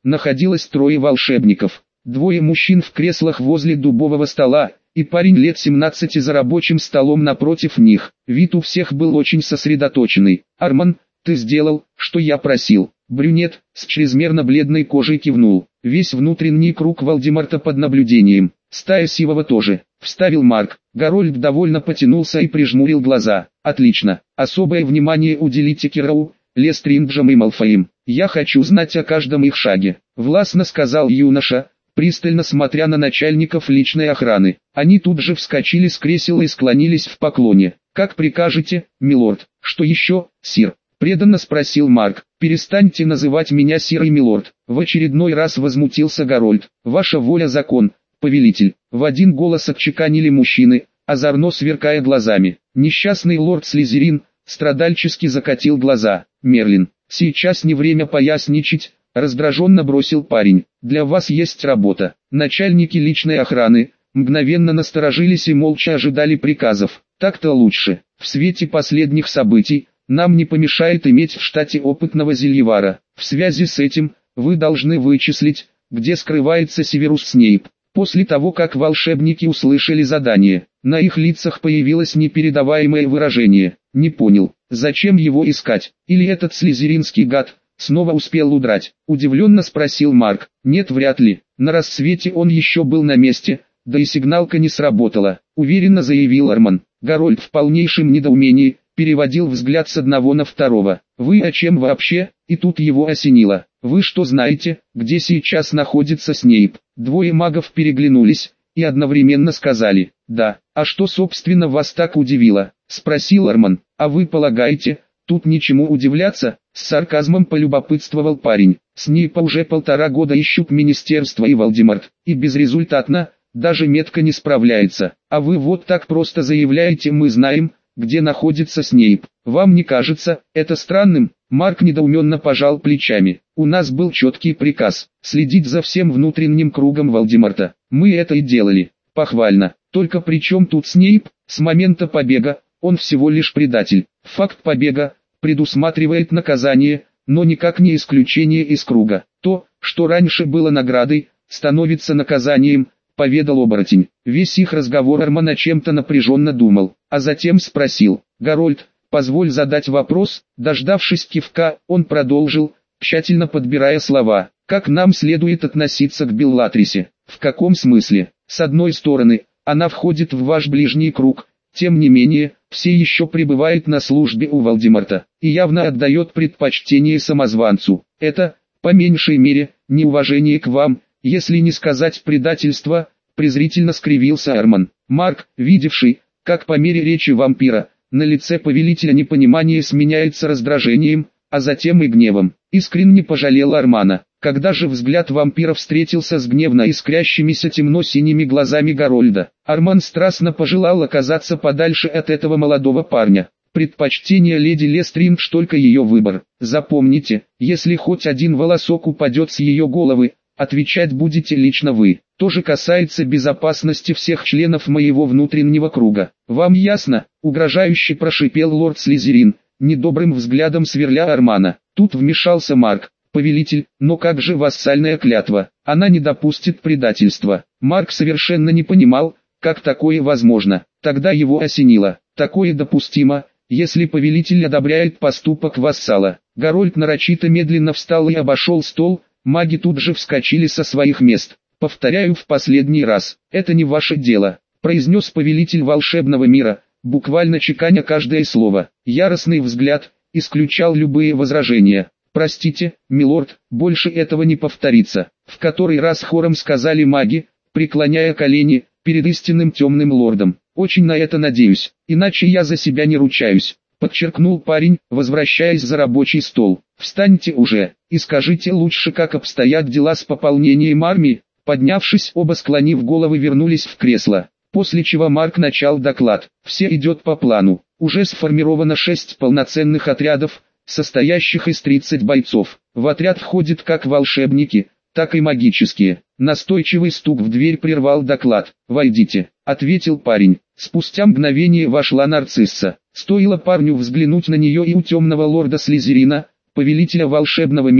[SPEAKER 1] находилось трое волшебников. Двое мужчин в креслах возле дубового стола, и парень лет семнадцати за рабочим столом напротив них. Вид у всех был очень сосредоточенный. «Арман, ты сделал, что я просил». Брюнет, с чрезмерно бледной кожей кивнул. Весь внутренний круг Вальдемарта под наблюдением. «Стая Сивова тоже», — вставил Марк. Гарольд довольно потянулся и прижмурил глаза. «Отлично. Особое внимание уделите Кирау, Лестринджам и Малфоим. Я хочу знать о каждом их шаге», — властно сказал юноша, пристально смотря на начальников личной охраны. Они тут же вскочили с кресел и склонились в поклоне. «Как прикажете, милорд». «Что еще, сир?» — преданно спросил Марк. «Перестаньте называть меня сир и милорд», — в очередной раз возмутился Гарольд. «Ваша воля закон, повелитель», — в один голос отчеканили мужчины, озорно сверкая глазами. Несчастный лорд Слизерин страдальчески закатил глаза. «Мерлин, сейчас не время поясничать», — раздраженно бросил парень. «Для вас есть работа». Начальники личной охраны мгновенно насторожились и молча ожидали приказов. «Так-то лучше. В свете последних событий нам не помешает иметь в штате опытного зельевара. В связи с этим вы должны вычислить, где скрывается Северус Снейп». После того, как волшебники услышали задание, на их лицах появилось непередаваемое выражение. «Не понял, зачем его искать? Или этот слизеринский гад снова успел удрать?» — удивленно спросил Марк. «Нет, вряд ли. На рассвете он еще был на месте, да и сигналка не сработала», — уверенно заявил Арман. Гарольд в полнейшем недоумении переводил взгляд с одного на второго. «Вы о чем вообще?» И тут его осенило. «Вы что знаете, где сейчас находится Снейп?» Двое магов переглянулись и одновременно сказали «да». «А что собственно вас так удивило?» — спросил Арман. «А вы полагаете, тут ничему удивляться?» — с сарказмом полюбопытствовал парень. «Снейпа уже полтора года ищут Министерство и Вальдемарт, и безрезультатно, даже метко не справляется. А вы вот так просто заявляете: мы знаем, где находится Снейп. Вам не кажется это странным?» Марк недоуменно пожал плечами. «У нас был четкий приказ — следить за всем внутренним кругом Вальдемарта. Мы это и делали. Похвально. Только при чем тут Снейп? С момента побега он всего лишь предатель. Факт побега предусматривает наказание, но никак не исключение из круга. То, что раньше было наградой, становится наказанием», — поведал оборотень. Весь их разговор Арман о чем-то напряженно думал, а затем спросил: «Гарольд, позволь задать вопрос?» Дождавшись кивка, он продолжил, тщательно подбирая слова: «Как нам следует относиться к Беллатрисе?» «В каком смысле?» «С одной стороны, она входит в ваш ближний круг, тем не менее, все еще пребывает на службе у Вальдемарта, и явно отдает предпочтение самозванцу. Это, по меньшей мере, неуважение к вам, если не сказать предательство», — презрительно скривился Арман. Марк, видевший, как по мере речи вампира, на лице повелителя непонимание сменяется раздражением, а затем и гневом, искренне пожалел Армана. Когда же взгляд вампира встретился с гневно искрящимися темно-синими глазами Гарольда, Арман страстно пожелал оказаться подальше от этого молодого парня. Предпочтение леди Лестриндж только ее выбор. Запомните, если хоть один волосок упадет с ее головы, отвечать будете лично вы. То же касается безопасности всех членов моего внутреннего круга. Вам ясно?» — угрожающе прошипел лорд Слизерин, недобрым взглядом сверля Армана. Тут вмешался Марк. «Повелитель, но как же вассальная клятва? Она не допустит предательства». Марк совершенно не понимал, как такое возможно. Тогда его осенило. Такое допустимо, если повелитель одобряет поступок вассала. Гарольд нарочито медленно встал и обошел стол, маги тут же вскочили со своих мест. «Повторяю в последний раз, это не ваше дело», — произнес повелитель волшебного мира, буквально чеканя каждое слово. Яростный взгляд исключал любые возражения. «Простите, милорд, больше этого не повторится», — в который раз хором сказали маги, преклоняя колени перед истинным темным лордом. «Очень на это надеюсь, иначе я за себя не ручаюсь», — подчеркнул парень, возвращаясь за рабочий стол. «Встаньте уже и скажите лучше, как обстоят дела с пополнением армии». Поднявшись, оба склонив головы вернулись в кресло, после чего Марк начал доклад. «Все идет по плану. Уже сформировано шесть полноценных отрядов, состоящих из тридцати бойцов. В отряд входят как волшебники, так и магические». Настойчивый стук в дверь прервал доклад. «Войдите», — ответил парень. Спустя мгновение вошла Нарцисса. Стоило парню взглянуть на нее, и у темного лорда Слизерина, повелителя волшебного мира,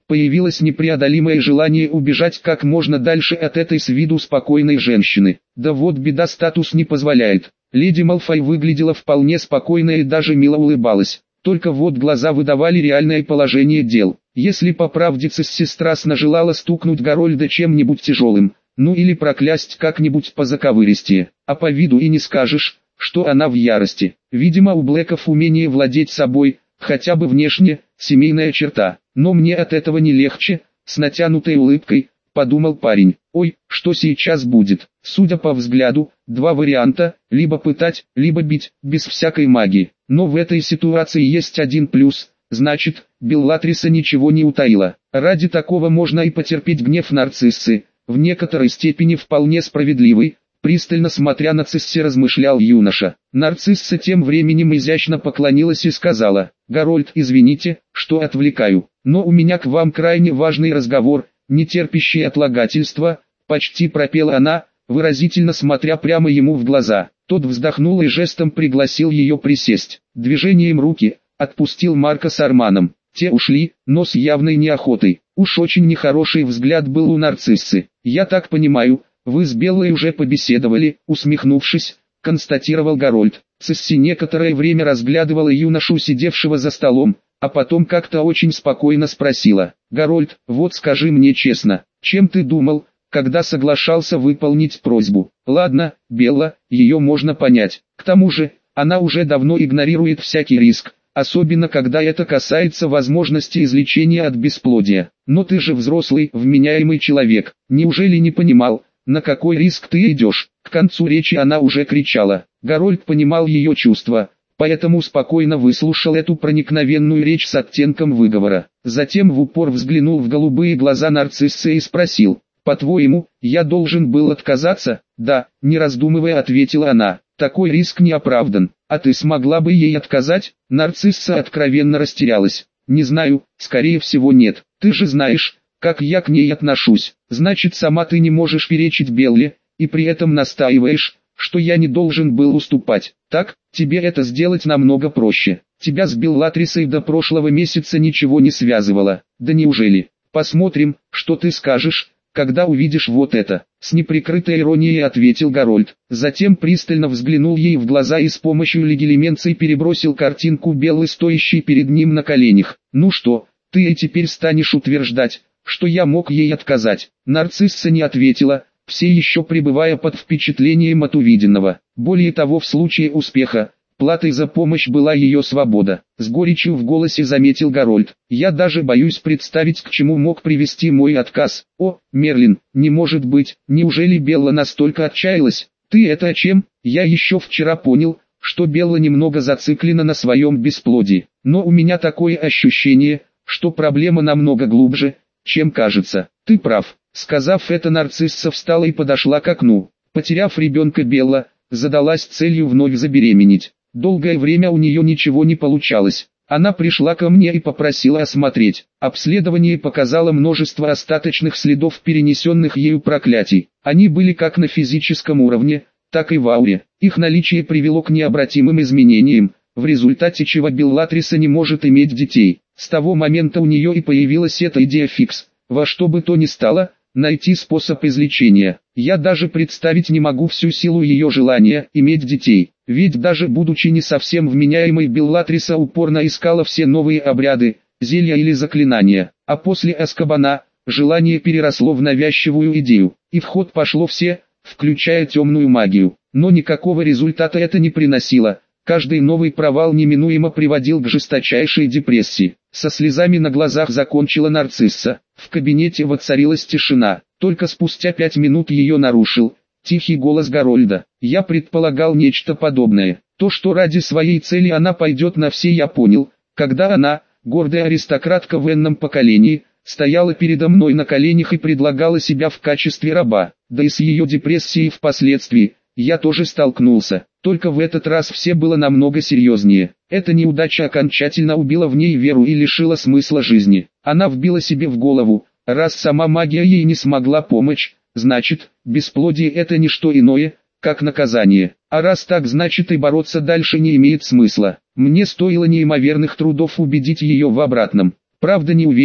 [SPEAKER 1] появилось непреодолимое желание убежать как можно дальше от этой с виду спокойной женщины. Да вот беда, статус не позволяет. Леди Малфой выглядела вполне спокойно и даже мило улыбалась. Только вот глаза выдавали реальное положение дел. Если по правде сестра желала стукнуть Гарольда чем-нибудь тяжелым, ну или проклясть как-нибудь по заковыристее, а по виду и не скажешь, что она в ярости. Видимо, у Блэков умение владеть собой, хотя бы внешне, семейная черта. Но мне от этого не легче, с натянутой улыбкой, подумал парень. Ой, что сейчас будет? Судя по взгляду, два варианта, либо пытать, либо бить, без всякой магии. Но в этой ситуации есть один плюс, значит, Беллатриса ничего не утаила. Ради такого можно и потерпеть гнев нарциссы, в некоторой степени вполне справедливый. Пристально смотря на Цисси, размышлял юноша. Нарцисса тем временем изящно поклонилась и сказала: «Гарольд, извините, что отвлекаю, но у меня к вам крайне важный разговор, не терпящий отлагательства», — почти пропела она, выразительно смотря прямо ему в глаза. Тот вздохнул и жестом пригласил ее присесть. Движением руки отпустил Марка с Арманом. Те ушли, но с явной неохотой. Уж очень нехороший взгляд был у нарциссы. «Я так понимаю, вы с Беллой уже побеседовали», — усмехнувшись, констатировал Гарольд. Цисси некоторое время разглядывала юношу, сидевшего за столом, а потом как-то очень спокойно спросила: «Гарольд, вот скажи мне честно, чем ты думал, когда соглашался выполнить просьбу?» «Ладно, Белла, ее можно понять. К тому же, она уже давно игнорирует всякий риск, особенно когда это касается возможности излечения от бесплодия. Но ты же взрослый, вменяемый человек, неужели не понимал, на какой риск ты идешь?» К концу речи она уже кричала. Гарольд понимал ее чувства, поэтому спокойно выслушал эту проникновенную речь с оттенком выговора. Затем в упор взглянул в голубые глаза нарциссы и спросил: «По-твоему, я должен был отказаться?» «Да», — не раздумывая ответила она. «Такой риск не оправдан. А ты смогла бы ей отказать?» Нарцисса откровенно растерялась. «Не знаю, скорее всего нет. Ты же знаешь, как я к ней отношусь. Значит, сама ты не можешь перечить Белле, и при этом настаиваешь, что я не должен был уступать. Так, тебе это сделать намного проще. Тебя с Беллатрисой до прошлого месяца ничего не связывало. Да неужели? Посмотрим, что ты скажешь, когда увидишь вот это», — с неприкрытой иронией ответил Гарольд. Затем пристально взглянул ей в глаза и с помощью легилименции перебросил картинку Беллы, стоящей перед ним на коленях. «Ну что, ты и теперь станешь утверждать, что я мог ей отказать?» Нарцисса не ответила, все еще пребывая под впечатлением от увиденного. Более того, в случае успеха, платой за помощь была ее свобода. С горечью в голосе заметил Гарольд. «Я даже боюсь представить, к чему мог привести мой отказ. О, Мерлин, не может быть, неужели Белла настолько отчаялась?» «Ты это о чем?» «Я еще вчера понял, что Белла немного зациклена на своем бесплодии. Но у меня такое ощущение, что проблема намного глубже, чем кажется». «Ты прав». Сказав это, нарцисса встала и подошла к окну. Потеряв ребенка, Белла задалась целью вновь забеременеть. Долгое время у нее ничего не получалось. Она пришла ко мне и попросила осмотреть. Обследование показало множество остаточных следов перенесенных ею проклятий. Они были как на физическом уровне, так и в ауре. Их наличие привело к необратимым изменениям, в результате чего Беллатриса не может иметь детей. С того момента у нее и появилась эта идея фикс. Во что бы то ни стало, найти способ излечения. Я даже представить не могу всю силу ее желания иметь детей. Ведь даже будучи не совсем вменяемой, Беллатриса упорно искала все новые обряды, зелья или заклинания. А после Азкабана, желание переросло в навязчивую идею. И в ход пошло все, включая темную магию. Но никакого результата это не приносило. Каждый новый провал неминуемо приводил к жесточайшей депрессии. Со слезами на глазах закончила нарцисса. В кабинете воцарилась тишина. Только спустя пять минут ее нарушил тихий голос Гарольда. «Я предполагал нечто подобное. То, что ради своей цели она пойдет на все, я понял, когда она, гордая аристократка в энном поколении, стояла передо мной на коленях и предлагала себя в качестве раба. Да и с ее депрессией впоследствии я тоже столкнулся. Только в этот раз все было намного серьезнее. Эта неудача окончательно убила в ней веру и лишила смысла жизни. Она вбила себе в голову, раз сама магия ей не смогла помочь, значит, бесплодие это не что иное, как наказание. А раз так, значит и бороться дальше не имеет смысла. Мне стоило неимоверных трудов убедить ее в обратном. Правда, не уверен,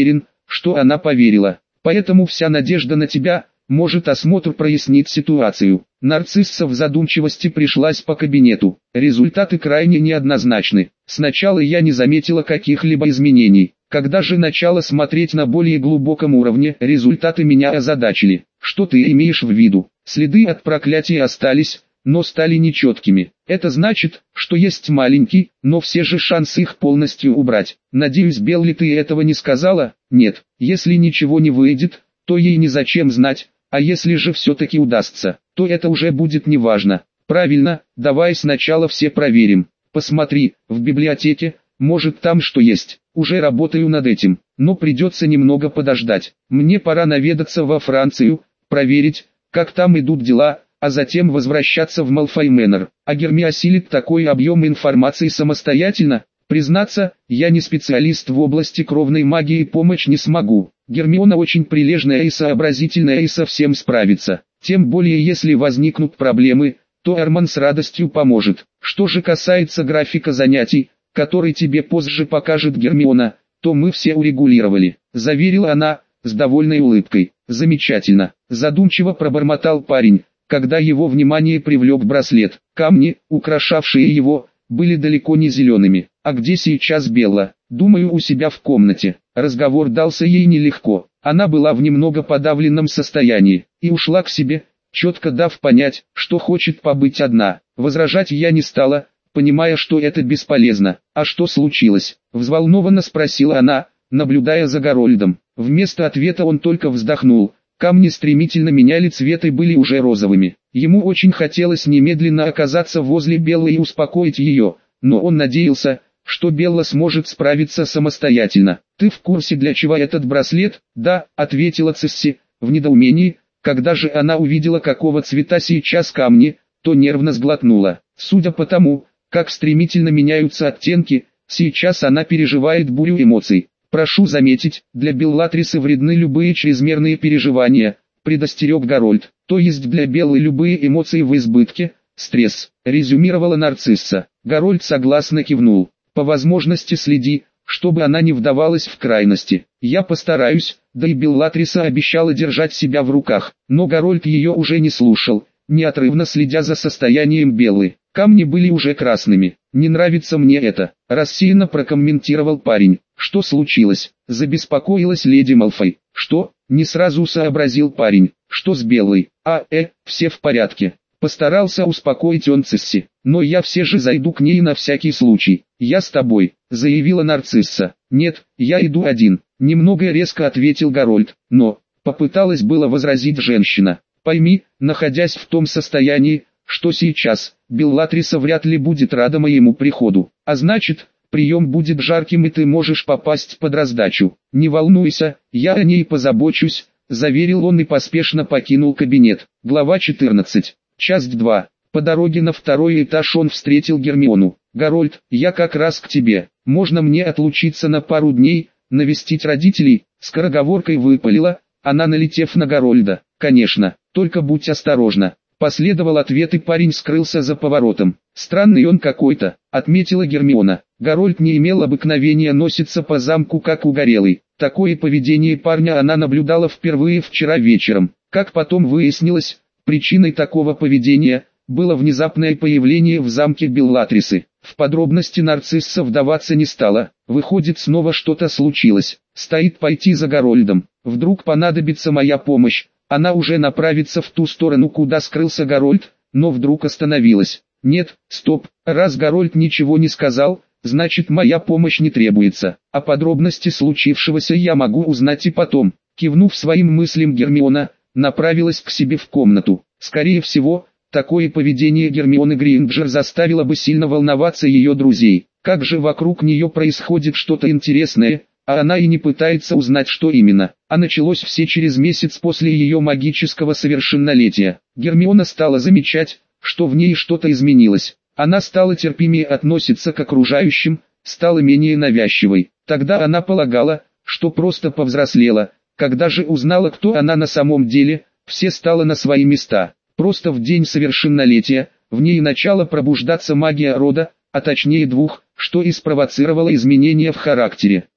[SPEAKER 1] что она поверила. Поэтому вся надежда на тебя, может осмотр прояснит ситуацию. Нарцисса в задумчивости пришлась по кабинету. Результаты крайне неоднозначны. Сначала я не заметила каких-либо изменений. Когда же начала смотреть на более глубоком уровне, результаты меня озадачили. Что ты имеешь в виду? Следы от проклятия остались, но стали нечеткими. Это значит, что есть маленький, но все же шанс их полностью убрать. Надеюсь, Белли, ты этого не сказала? Нет. Если ничего не выйдет, то ей незачем знать, а если же все-таки удастся, то это уже будет неважно. Правильно, давай сначала все проверим. Посмотри, в библиотеке, может там что есть. Уже работаю над этим, но придется немного подождать. Мне пора наведаться во Францию, проверить, как там идут дела, а затем возвращаться в Малфой Мэннер. А Герми осилит такой объем информации самостоятельно? Признаться, я не специалист в области кровной магии и помочь не смогу. Гермиона очень прилежная и сообразительная и совсем справится. Тем более если возникнут проблемы, то Арман с радостью поможет. Что же касается графика занятий, который тебе позже покажет Гермиона, то мы все урегулировали, заверила она, с довольной улыбкой. Замечательно, задумчиво пробормотал парень, когда его внимание привлек браслет. Камни, украшавшие его, были далеко не зелеными. А где сейчас Белла? Думаю, у себя в комнате. Разговор дался ей нелегко. Она была в немного подавленном состоянии и ушла к себе, четко дав понять, что хочет побыть одна. Возражать я не стала, понимая, что это бесполезно. А что случилось? Взволнованно спросила она, наблюдая за Гарольдом. Вместо ответа он только вздохнул. Камни стремительно меняли цвет и были уже розовыми. Ему очень хотелось немедленно оказаться возле Беллы и успокоить ее, но он надеялся, что Белла сможет справиться самостоятельно. «Ты в курсе, для чего этот браслет?» «Да», — ответила Цесси, в недоумении. Когда же она увидела, какого цвета сейчас камни, то нервно сглотнула. Судя по тому, как стремительно меняются оттенки, сейчас она переживает бурю эмоций. «Прошу заметить, для Беллатрисы вредны любые чрезмерные переживания», — предостерег Гарольд. «То есть для Беллы любые эмоции в избытке, стресс», — резюмировала Нарцисса. Гарольд согласно кивнул. «По возможности следи, чтобы она не вдавалась в крайности. Я постараюсь», да и Беллатриса обещала держать себя в руках. Но Гарольд ее уже не слушал, неотрывно следя за состоянием Беллы. Камни были уже красными. «Не нравится мне это», — рассеянно прокомментировал парень. «Что случилось?» — забеспокоилась леди Малфой. «Что?» — не сразу сообразил парень. «Что с Беллой?» «А, э, все в порядке». Постарался успокоить он Цесси. «Но я все же зайду к ней на всякий случай». «Я с тобой», — заявила Нарцисса. «Нет, я иду один», — немного резко ответил Гарольд. «Но», — попыталась было возразить женщина. «Пойми, находясь в том состоянии, что сейчас, Беллатриса вряд ли будет рада моему приходу. А значит, прием будет жарким и ты можешь попасть под раздачу. Не волнуйся, я о ней позабочусь», — заверил он и поспешно покинул кабинет. Глава четырнадцатая. Часть два. По дороге на второй этаж он встретил Гермиону. «Гарольд, я как раз к тебе. Можно мне отлучиться на пару дней, навестить родителей?» Скороговоркой выпалила, она, налетев на Гарольда. «Конечно, только будь осторожна». Последовал ответ и парень скрылся за поворотом. «Странный он какой-то», — отметила Гермиона. Гарольд не имел обыкновения носиться по замку как угорелый. Такое поведение парня она наблюдала впервые вчера вечером. Как потом выяснилось, причиной такого поведения было внезапное появление в замке Беллатрисы. В подробности Нарцисса вдаваться не стала. Выходит, снова что-то случилось. Стоит пойти за Гарольдом. Вдруг понадобится моя помощь. Она уже направится в ту сторону, куда скрылся Гарольд, но вдруг остановилась. Нет, стоп, раз Гарольд ничего не сказал, значит моя помощь не требуется. А подробности случившегося я могу узнать и потом. Кивнув своим мыслям, Гермиона направилась к себе в комнату. Скорее всего, такое поведение Гермионы Грейнджер заставило бы сильно волноваться ее друзей. Как же вокруг нее происходит что-то интересное, а она и не пытается узнать, что именно. А началось все через месяц после ее магического совершеннолетия. Гермиона стала замечать, что в ней что-то изменилось. Она стала терпимее относиться к окружающим, стала менее навязчивой. Тогда она полагала, что просто повзрослела. Когда же узнала, кто она на самом деле, все стало на свои места. Просто в день совершеннолетия, в ней начала пробуждаться магия рода, а точнее двух, что и спровоцировало изменения в характере.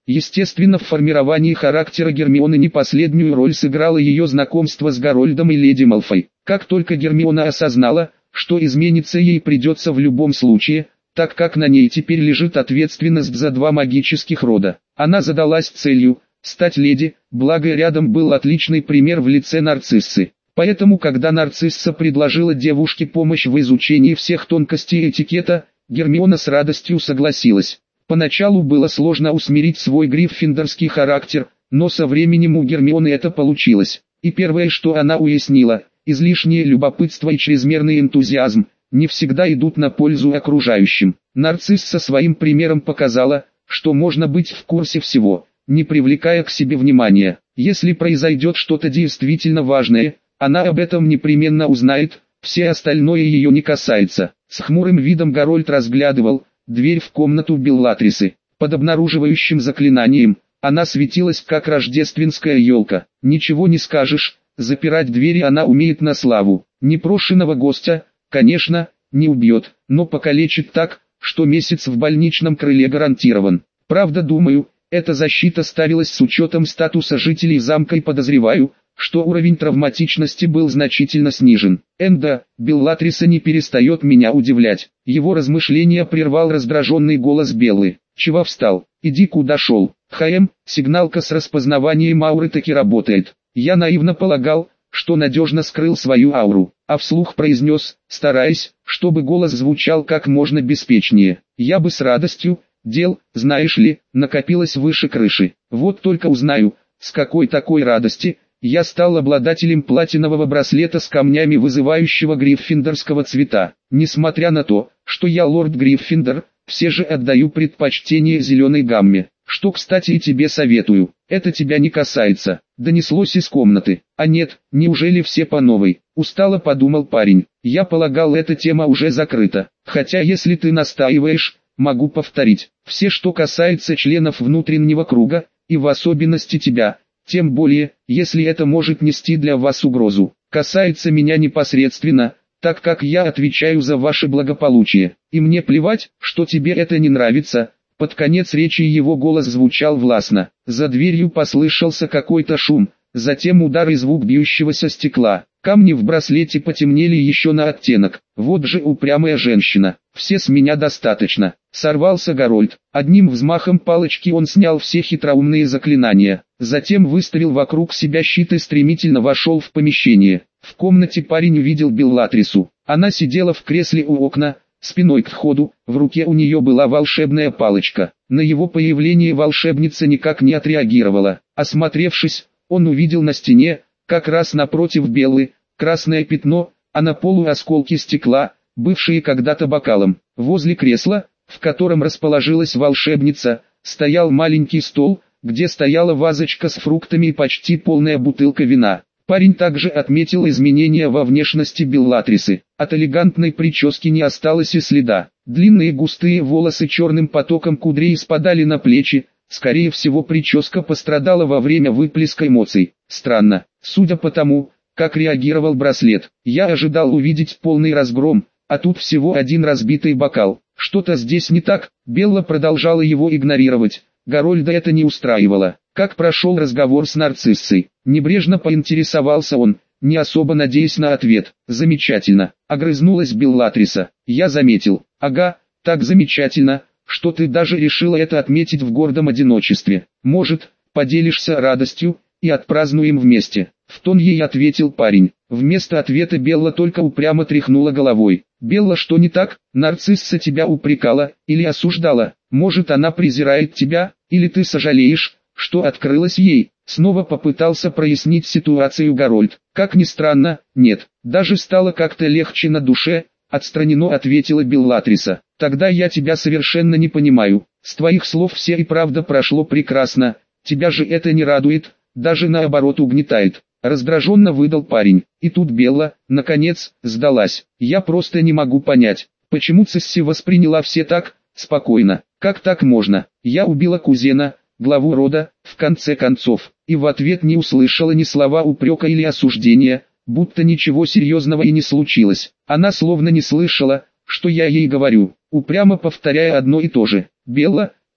[SPEAKER 1] Естественно, в формировании характера Гермионы не последнюю роль сыграло ее знакомство с Гарольдом и леди Малфой. Как только Гермиона осознала, что измениться ей придется в любом случае, так как на ней теперь лежит ответственность за два магических рода, она задалась целью стать леди, благо рядом был отличный пример в лице Нарциссы. Поэтому, когда Нарцисса предложила девушке помощь в изучении всех тонкостей этикета, Гермиона с радостью согласилась. Поначалу было сложно усмирить свой гриффиндорский характер, но со временем у Гермионы это получилось. И первое, что она уяснила, излишнее любопытство и чрезмерный энтузиазм не всегда идут на пользу окружающим. Нарцисса своим примером показала, что можно быть в курсе всего, не привлекая к себе внимания. Если произойдет что-то действительно важное, она об этом непременно узнает, все остальное ее не касается. С хмурым видом Гарольд разглядывал дверь в комнату Беллатрисы. Под обнаруживающим заклинанием она светилась как рождественская елка. Ничего не скажешь, запирать двери она умеет на славу. Непрошенного гостя, конечно, не убьет, но покалечит так, что месяц в больничном крыле гарантирован. Правда, думаю, эта защита ставилась с учетом статуса жителей замка и подозреваю, что уровень травматичности был значительно снижен. Энда, Беллатриса не перестает меня удивлять. Его размышления прервал раздраженный голос Беллы. Чего встал? Иди куда шел. ХМ, сигналка с распознаванием ауры таки работает. Я наивно полагал, что надежно скрыл свою ауру, а вслух произнес, стараясь, чтобы голос звучал как можно беспечнее. Я бы с радостью, дел, знаешь ли, накопилось выше крыши. Вот только узнаю, с какой такой радости я стал обладателем платинового браслета с камнями вызывающего гриффиндорского цвета. Несмотря на то, что я лорд Гриффиндор, все же отдаю предпочтение зеленой гамме. Что, кстати, и тебе советую. Это тебя не касается. Донеслось из комнаты. А нет, неужели все по новой? Устало подумал парень. Я полагал, эта тема уже закрыта. Хотя если ты настаиваешь, могу повторить. Все, что касается членов внутреннего круга, и в особенности тебя, тем более, если это может нести для вас угрозу, касается меня непосредственно, так как я отвечаю за ваше благополучие. И мне плевать, что тебе это не нравится. Под конец речи его голос звучал властно. За дверью послышался какой-то шум, затем удар и звук бьющегося стекла. Камни в браслете потемнели еще на оттенок. Вот же упрямая женщина. Все с меня достаточно. Сорвался Гарольд. Одним взмахом палочки он снял все хитроумные заклинания. Затем выставил вокруг себя щит и стремительно вошел в помещение. В комнате парень увидел Беллатрису. Она сидела в кресле у окна, спиной к входу, в руке у нее была волшебная палочка. На его появление волшебница никак не отреагировала. Осмотревшись, он увидел на стене, как раз напротив Беллы, красное пятно, а на полу осколки стекла, бывшие когда-то бокалом. Возле кресла, в котором расположилась волшебница, стоял маленький стол, где стояла вазочка с фруктами и почти полная бутылка вина. Парень также отметил изменения во внешности Беллатрисы. От элегантной прически не осталось и следа. Длинные густые волосы черным потоком кудрей спадали на плечи. Скорее всего, прическа пострадала во время выплеска эмоций. Странно, судя по тому, как реагировал браслет. Я ожидал увидеть полный разгром, а тут всего один разбитый бокал. Что-то здесь не так. Белла продолжала его игнорировать. Гарольда это не устраивало. Как прошел разговор с Нарциссой? Небрежно поинтересовался он, не особо надеясь на ответ. Замечательно, огрызнулась Беллатриса. Я заметил. Ага, так замечательно, что ты даже решила это отметить в гордом одиночестве. Может, поделишься радостью, и отпразднуем вместе. В тон ей ответил парень. Вместо ответа Белла только упрямо тряхнула головой. Белла, что не так? Нарцисса тебя упрекала, или осуждала? Может, она презирает тебя, или ты сожалеешь, что открылась ей? Снова попытался прояснить ситуацию Гарольд. Как ни странно, нет. Даже стало как-то легче на душе, отстраненно ответила Беллатриса. Тогда я тебя совершенно не понимаю. С твоих слов все и правда прошло прекрасно. Тебя же это не радует, даже наоборот угнетает. Раздраженно выдал парень. И тут Белла, наконец, сдалась. Я просто не могу понять, почему Цесси восприняла все так спокойно. Как так можно? Я убила кузена, главу рода, в конце концов, и в ответ не услышала ни слова упрека или осуждения, будто ничего серьезного и не случилось. Она словно не слышала, что я ей говорю, упрямо повторяя одно и то же. Белла,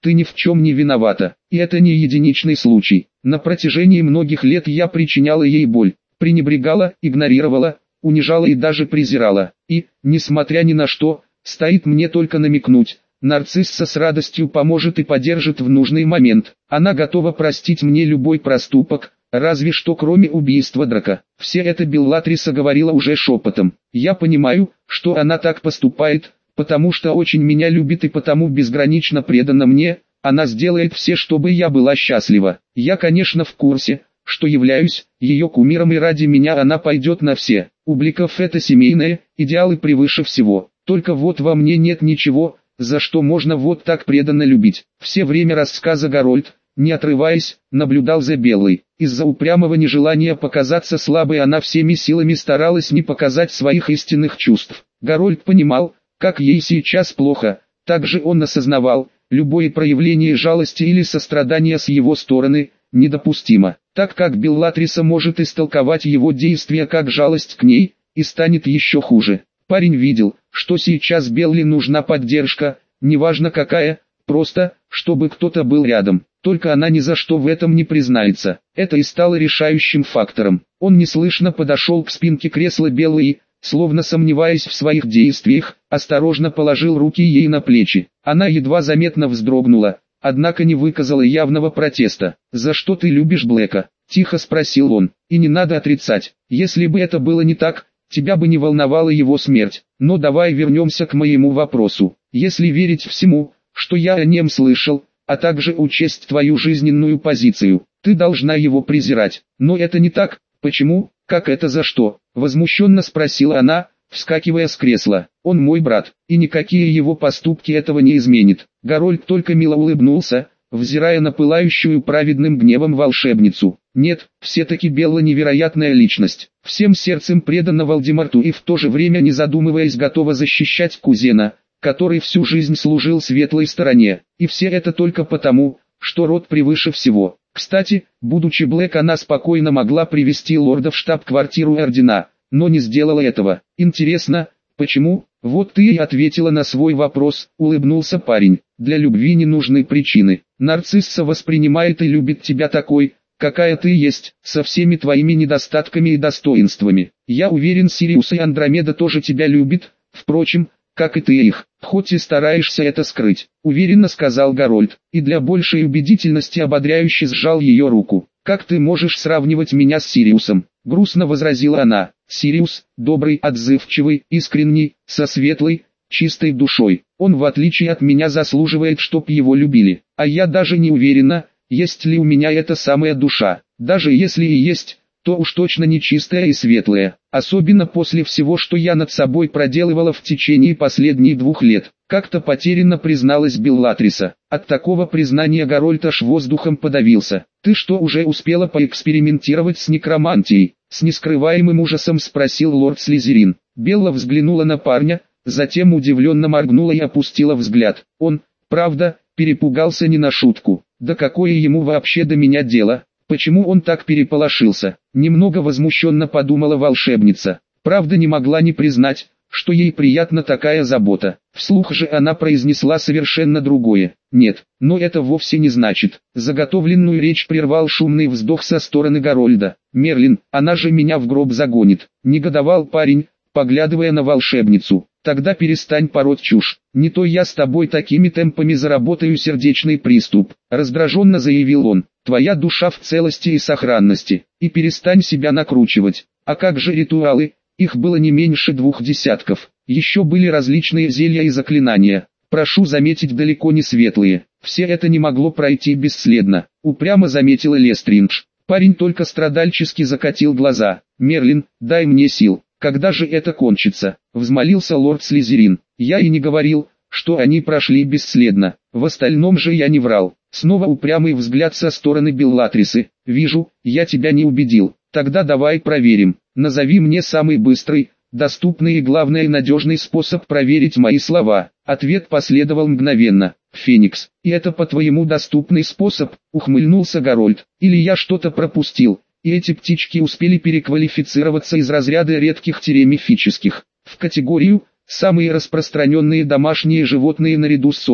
[SPEAKER 1] ты ни в чем не виновата, и это не единичный случай. На протяжении многих лет я причиняла ей боль, пренебрегала, игнорировала, унижала и даже презирала. И, несмотря ни на что, стоит мне только намекнуть, нарцисса с радостью поможет и поддержит в нужный момент. Она готова простить мне любой проступок, разве что кроме убийства Драка. Все это Беллатриса говорила уже шепотом. Я понимаю, что она так поступает, потому что очень меня любит и потому безгранично предана мне. Она сделает все, чтобы я была счастлива. Я, конечно, в курсе, что являюсь ее кумиром, и ради меня она пойдет на все. У Бликов это семейное, идеалы превыше всего. Только вот во мне нет ничего, за что можно вот так преданно любить. Все время рассказа Гарольд, не отрываясь, наблюдал за Беллой. Из-за упрямого нежелания показаться слабой она всеми силами старалась не показать своих истинных чувств. Гарольд понимал, как ей сейчас плохо, также он осознавал, любое проявление жалости или сострадания с его стороны недопустимо, так как Беллатриса может истолковать его действия как жалость к ней, и станет еще хуже. Парень видел, что сейчас Белле нужна поддержка, неважно какая, просто, чтобы кто-то был рядом. Только она ни за что в этом не признается. Это и стало решающим фактором. Он неслышно подошел к спинке кресла Беллы и, словно сомневаясь в своих действиях, осторожно положил руки ей на плечи. Она едва заметно вздрогнула, однако не выказала явного протеста. «За что ты любишь Блэка?» – тихо спросил он. «И не надо отрицать, если бы это было не так, тебя бы не волновала его смерть. Но давай вернемся к моему вопросу. Если верить всему, что я о нем слышал, а также учесть твою жизненную позицию, ты должна его презирать. Но это не так. Почему? Как это за что?» – возмущенно спросила она, вскакивая с кресла. «Он мой брат, и никакие его поступки этого не изменит». Гарольд только мило улыбнулся, взирая на пылающую праведным гневом волшебницу. Нет, все-таки Белла невероятная личность, всем сердцем предана Волдеморту и в то же время не задумываясь готова защищать кузена, который всю жизнь служил светлой стороне. И все это только потому, что род превыше всего. Кстати, будучи Блэк, она спокойно могла привести лорда в штаб-квартиру Ордена, но не сделала этого. Интересно, почему? Вот ты и ответила на свой вопрос, улыбнулся парень. Для любви не нужны причины. Нарцисса воспринимает и любит тебя такой, какая ты есть, со всеми твоими недостатками и достоинствами. Я уверен, Сириус и Андромеда тоже тебя любят, впрочем, как и ты их, хоть и стараешься это скрыть, уверенно сказал Гарольд, и для большей убедительности ободряюще сжал ее руку. «Как ты можешь сравнивать меня с Сириусом?» — грустно возразила она. «Сириус, добрый, отзывчивый, искренний, со светлой, чистой душой. Он в отличие от меня заслуживает, чтоб его любили. А я даже не уверена, есть ли у меня эта самая душа. Даже если и есть, то уж точно не чистая и светлая. Особенно после всего, что я над собой проделывала в течение последних двух лет». Как-то потерянно призналась Беллатриса. От такого признания Гарольд аж воздухом подавился. «Ты что, уже успела поэкспериментировать с некромантией?» С нескрываемым ужасом спросил лорд Слизерин. Белла взглянула на парня, затем удивленно моргнула и опустила взгляд. Он, правда, перепугался не на шутку. Да какое ему вообще до меня дело? Почему он так переполошился? Немного возмущенно подумала волшебница. Правда, не могла не признать, что ей приятна такая забота. Вслух же она произнесла совершенно другое. «Нет, но это вовсе не значит». Заготовленную речь прервал шумный вздох со стороны Гарольда. «Мерлин, она же меня в гроб загонит», — негодовал парень, поглядывая на волшебницу. «Тогда перестань пороть чушь, не то я с тобой такими темпами заработаю сердечный приступ», — раздраженно заявил он. «Твоя душа в целости и сохранности, и перестань себя накручивать. А как же ритуалы? Их было не меньше двух десятков. Еще были различные зелья и заклинания. Прошу заметить, далеко не светлые. Все это не могло пройти бесследно», — упрямо заметила Лестриндж. Парень только страдальчески закатил глаза. «Мерлин, дай мне сил. Когда же это кончится?» — взмолился лорд Слизерин. «Я и не говорил, что они прошли бесследно. В остальном же я не врал». Снова упрямый взгляд со стороны Беллатрисы. «Вижу, я тебя не убедил. Тогда давай проверим. Назови мне самый быстрый, доступный и главное надежный способ проверить мои слова». Ответ последовал мгновенно. «Феникс, и это по-твоему доступный способ?» — ухмыльнулся Гарольд. «Или я что-то пропустил, и эти птички успели переквалифицироваться из разряда редких мифических в категорию «самые распространенные домашние животные наряду с совами».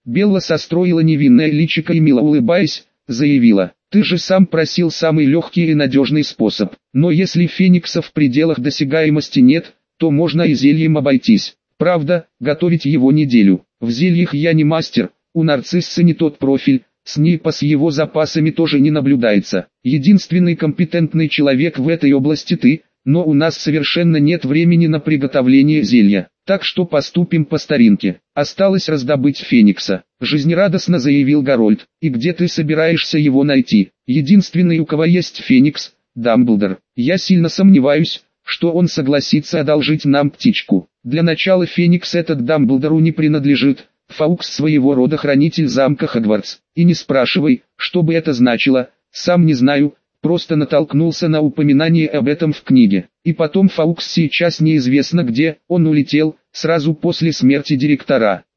[SPEAKER 1] Белла состроила невинное личико и, мило улыбаясь, заявила: «Ты же сам просил самый легкий и надежный способ. Но если феникса в пределах досягаемости нет, то можно и зельем обойтись. Правда, готовить его неделю. В зельях я не мастер, у нарцисса не тот профиль, с Нипа с его запасами тоже не наблюдается. Единственный компетентный человек в этой области ты, но у нас совершенно нет времени на приготовление зелья. Так что поступим по старинке. Осталось раздобыть феникса», — жизнерадостно заявил Гарольд. «И где ты собираешься его найти? Единственный, у кого есть феникс, Дамблдор. Я сильно сомневаюсь, что он согласится одолжить нам птичку. Для начала феникс этот Дамблдору не принадлежит. Фаукс своего рода хранитель замка Хогвартс. И не спрашивай, что бы это значило, сам не знаю, просто натолкнулся на упоминание об этом в книге. И потом Фаукс сейчас неизвестно где, он улетел, сразу после смерти директора.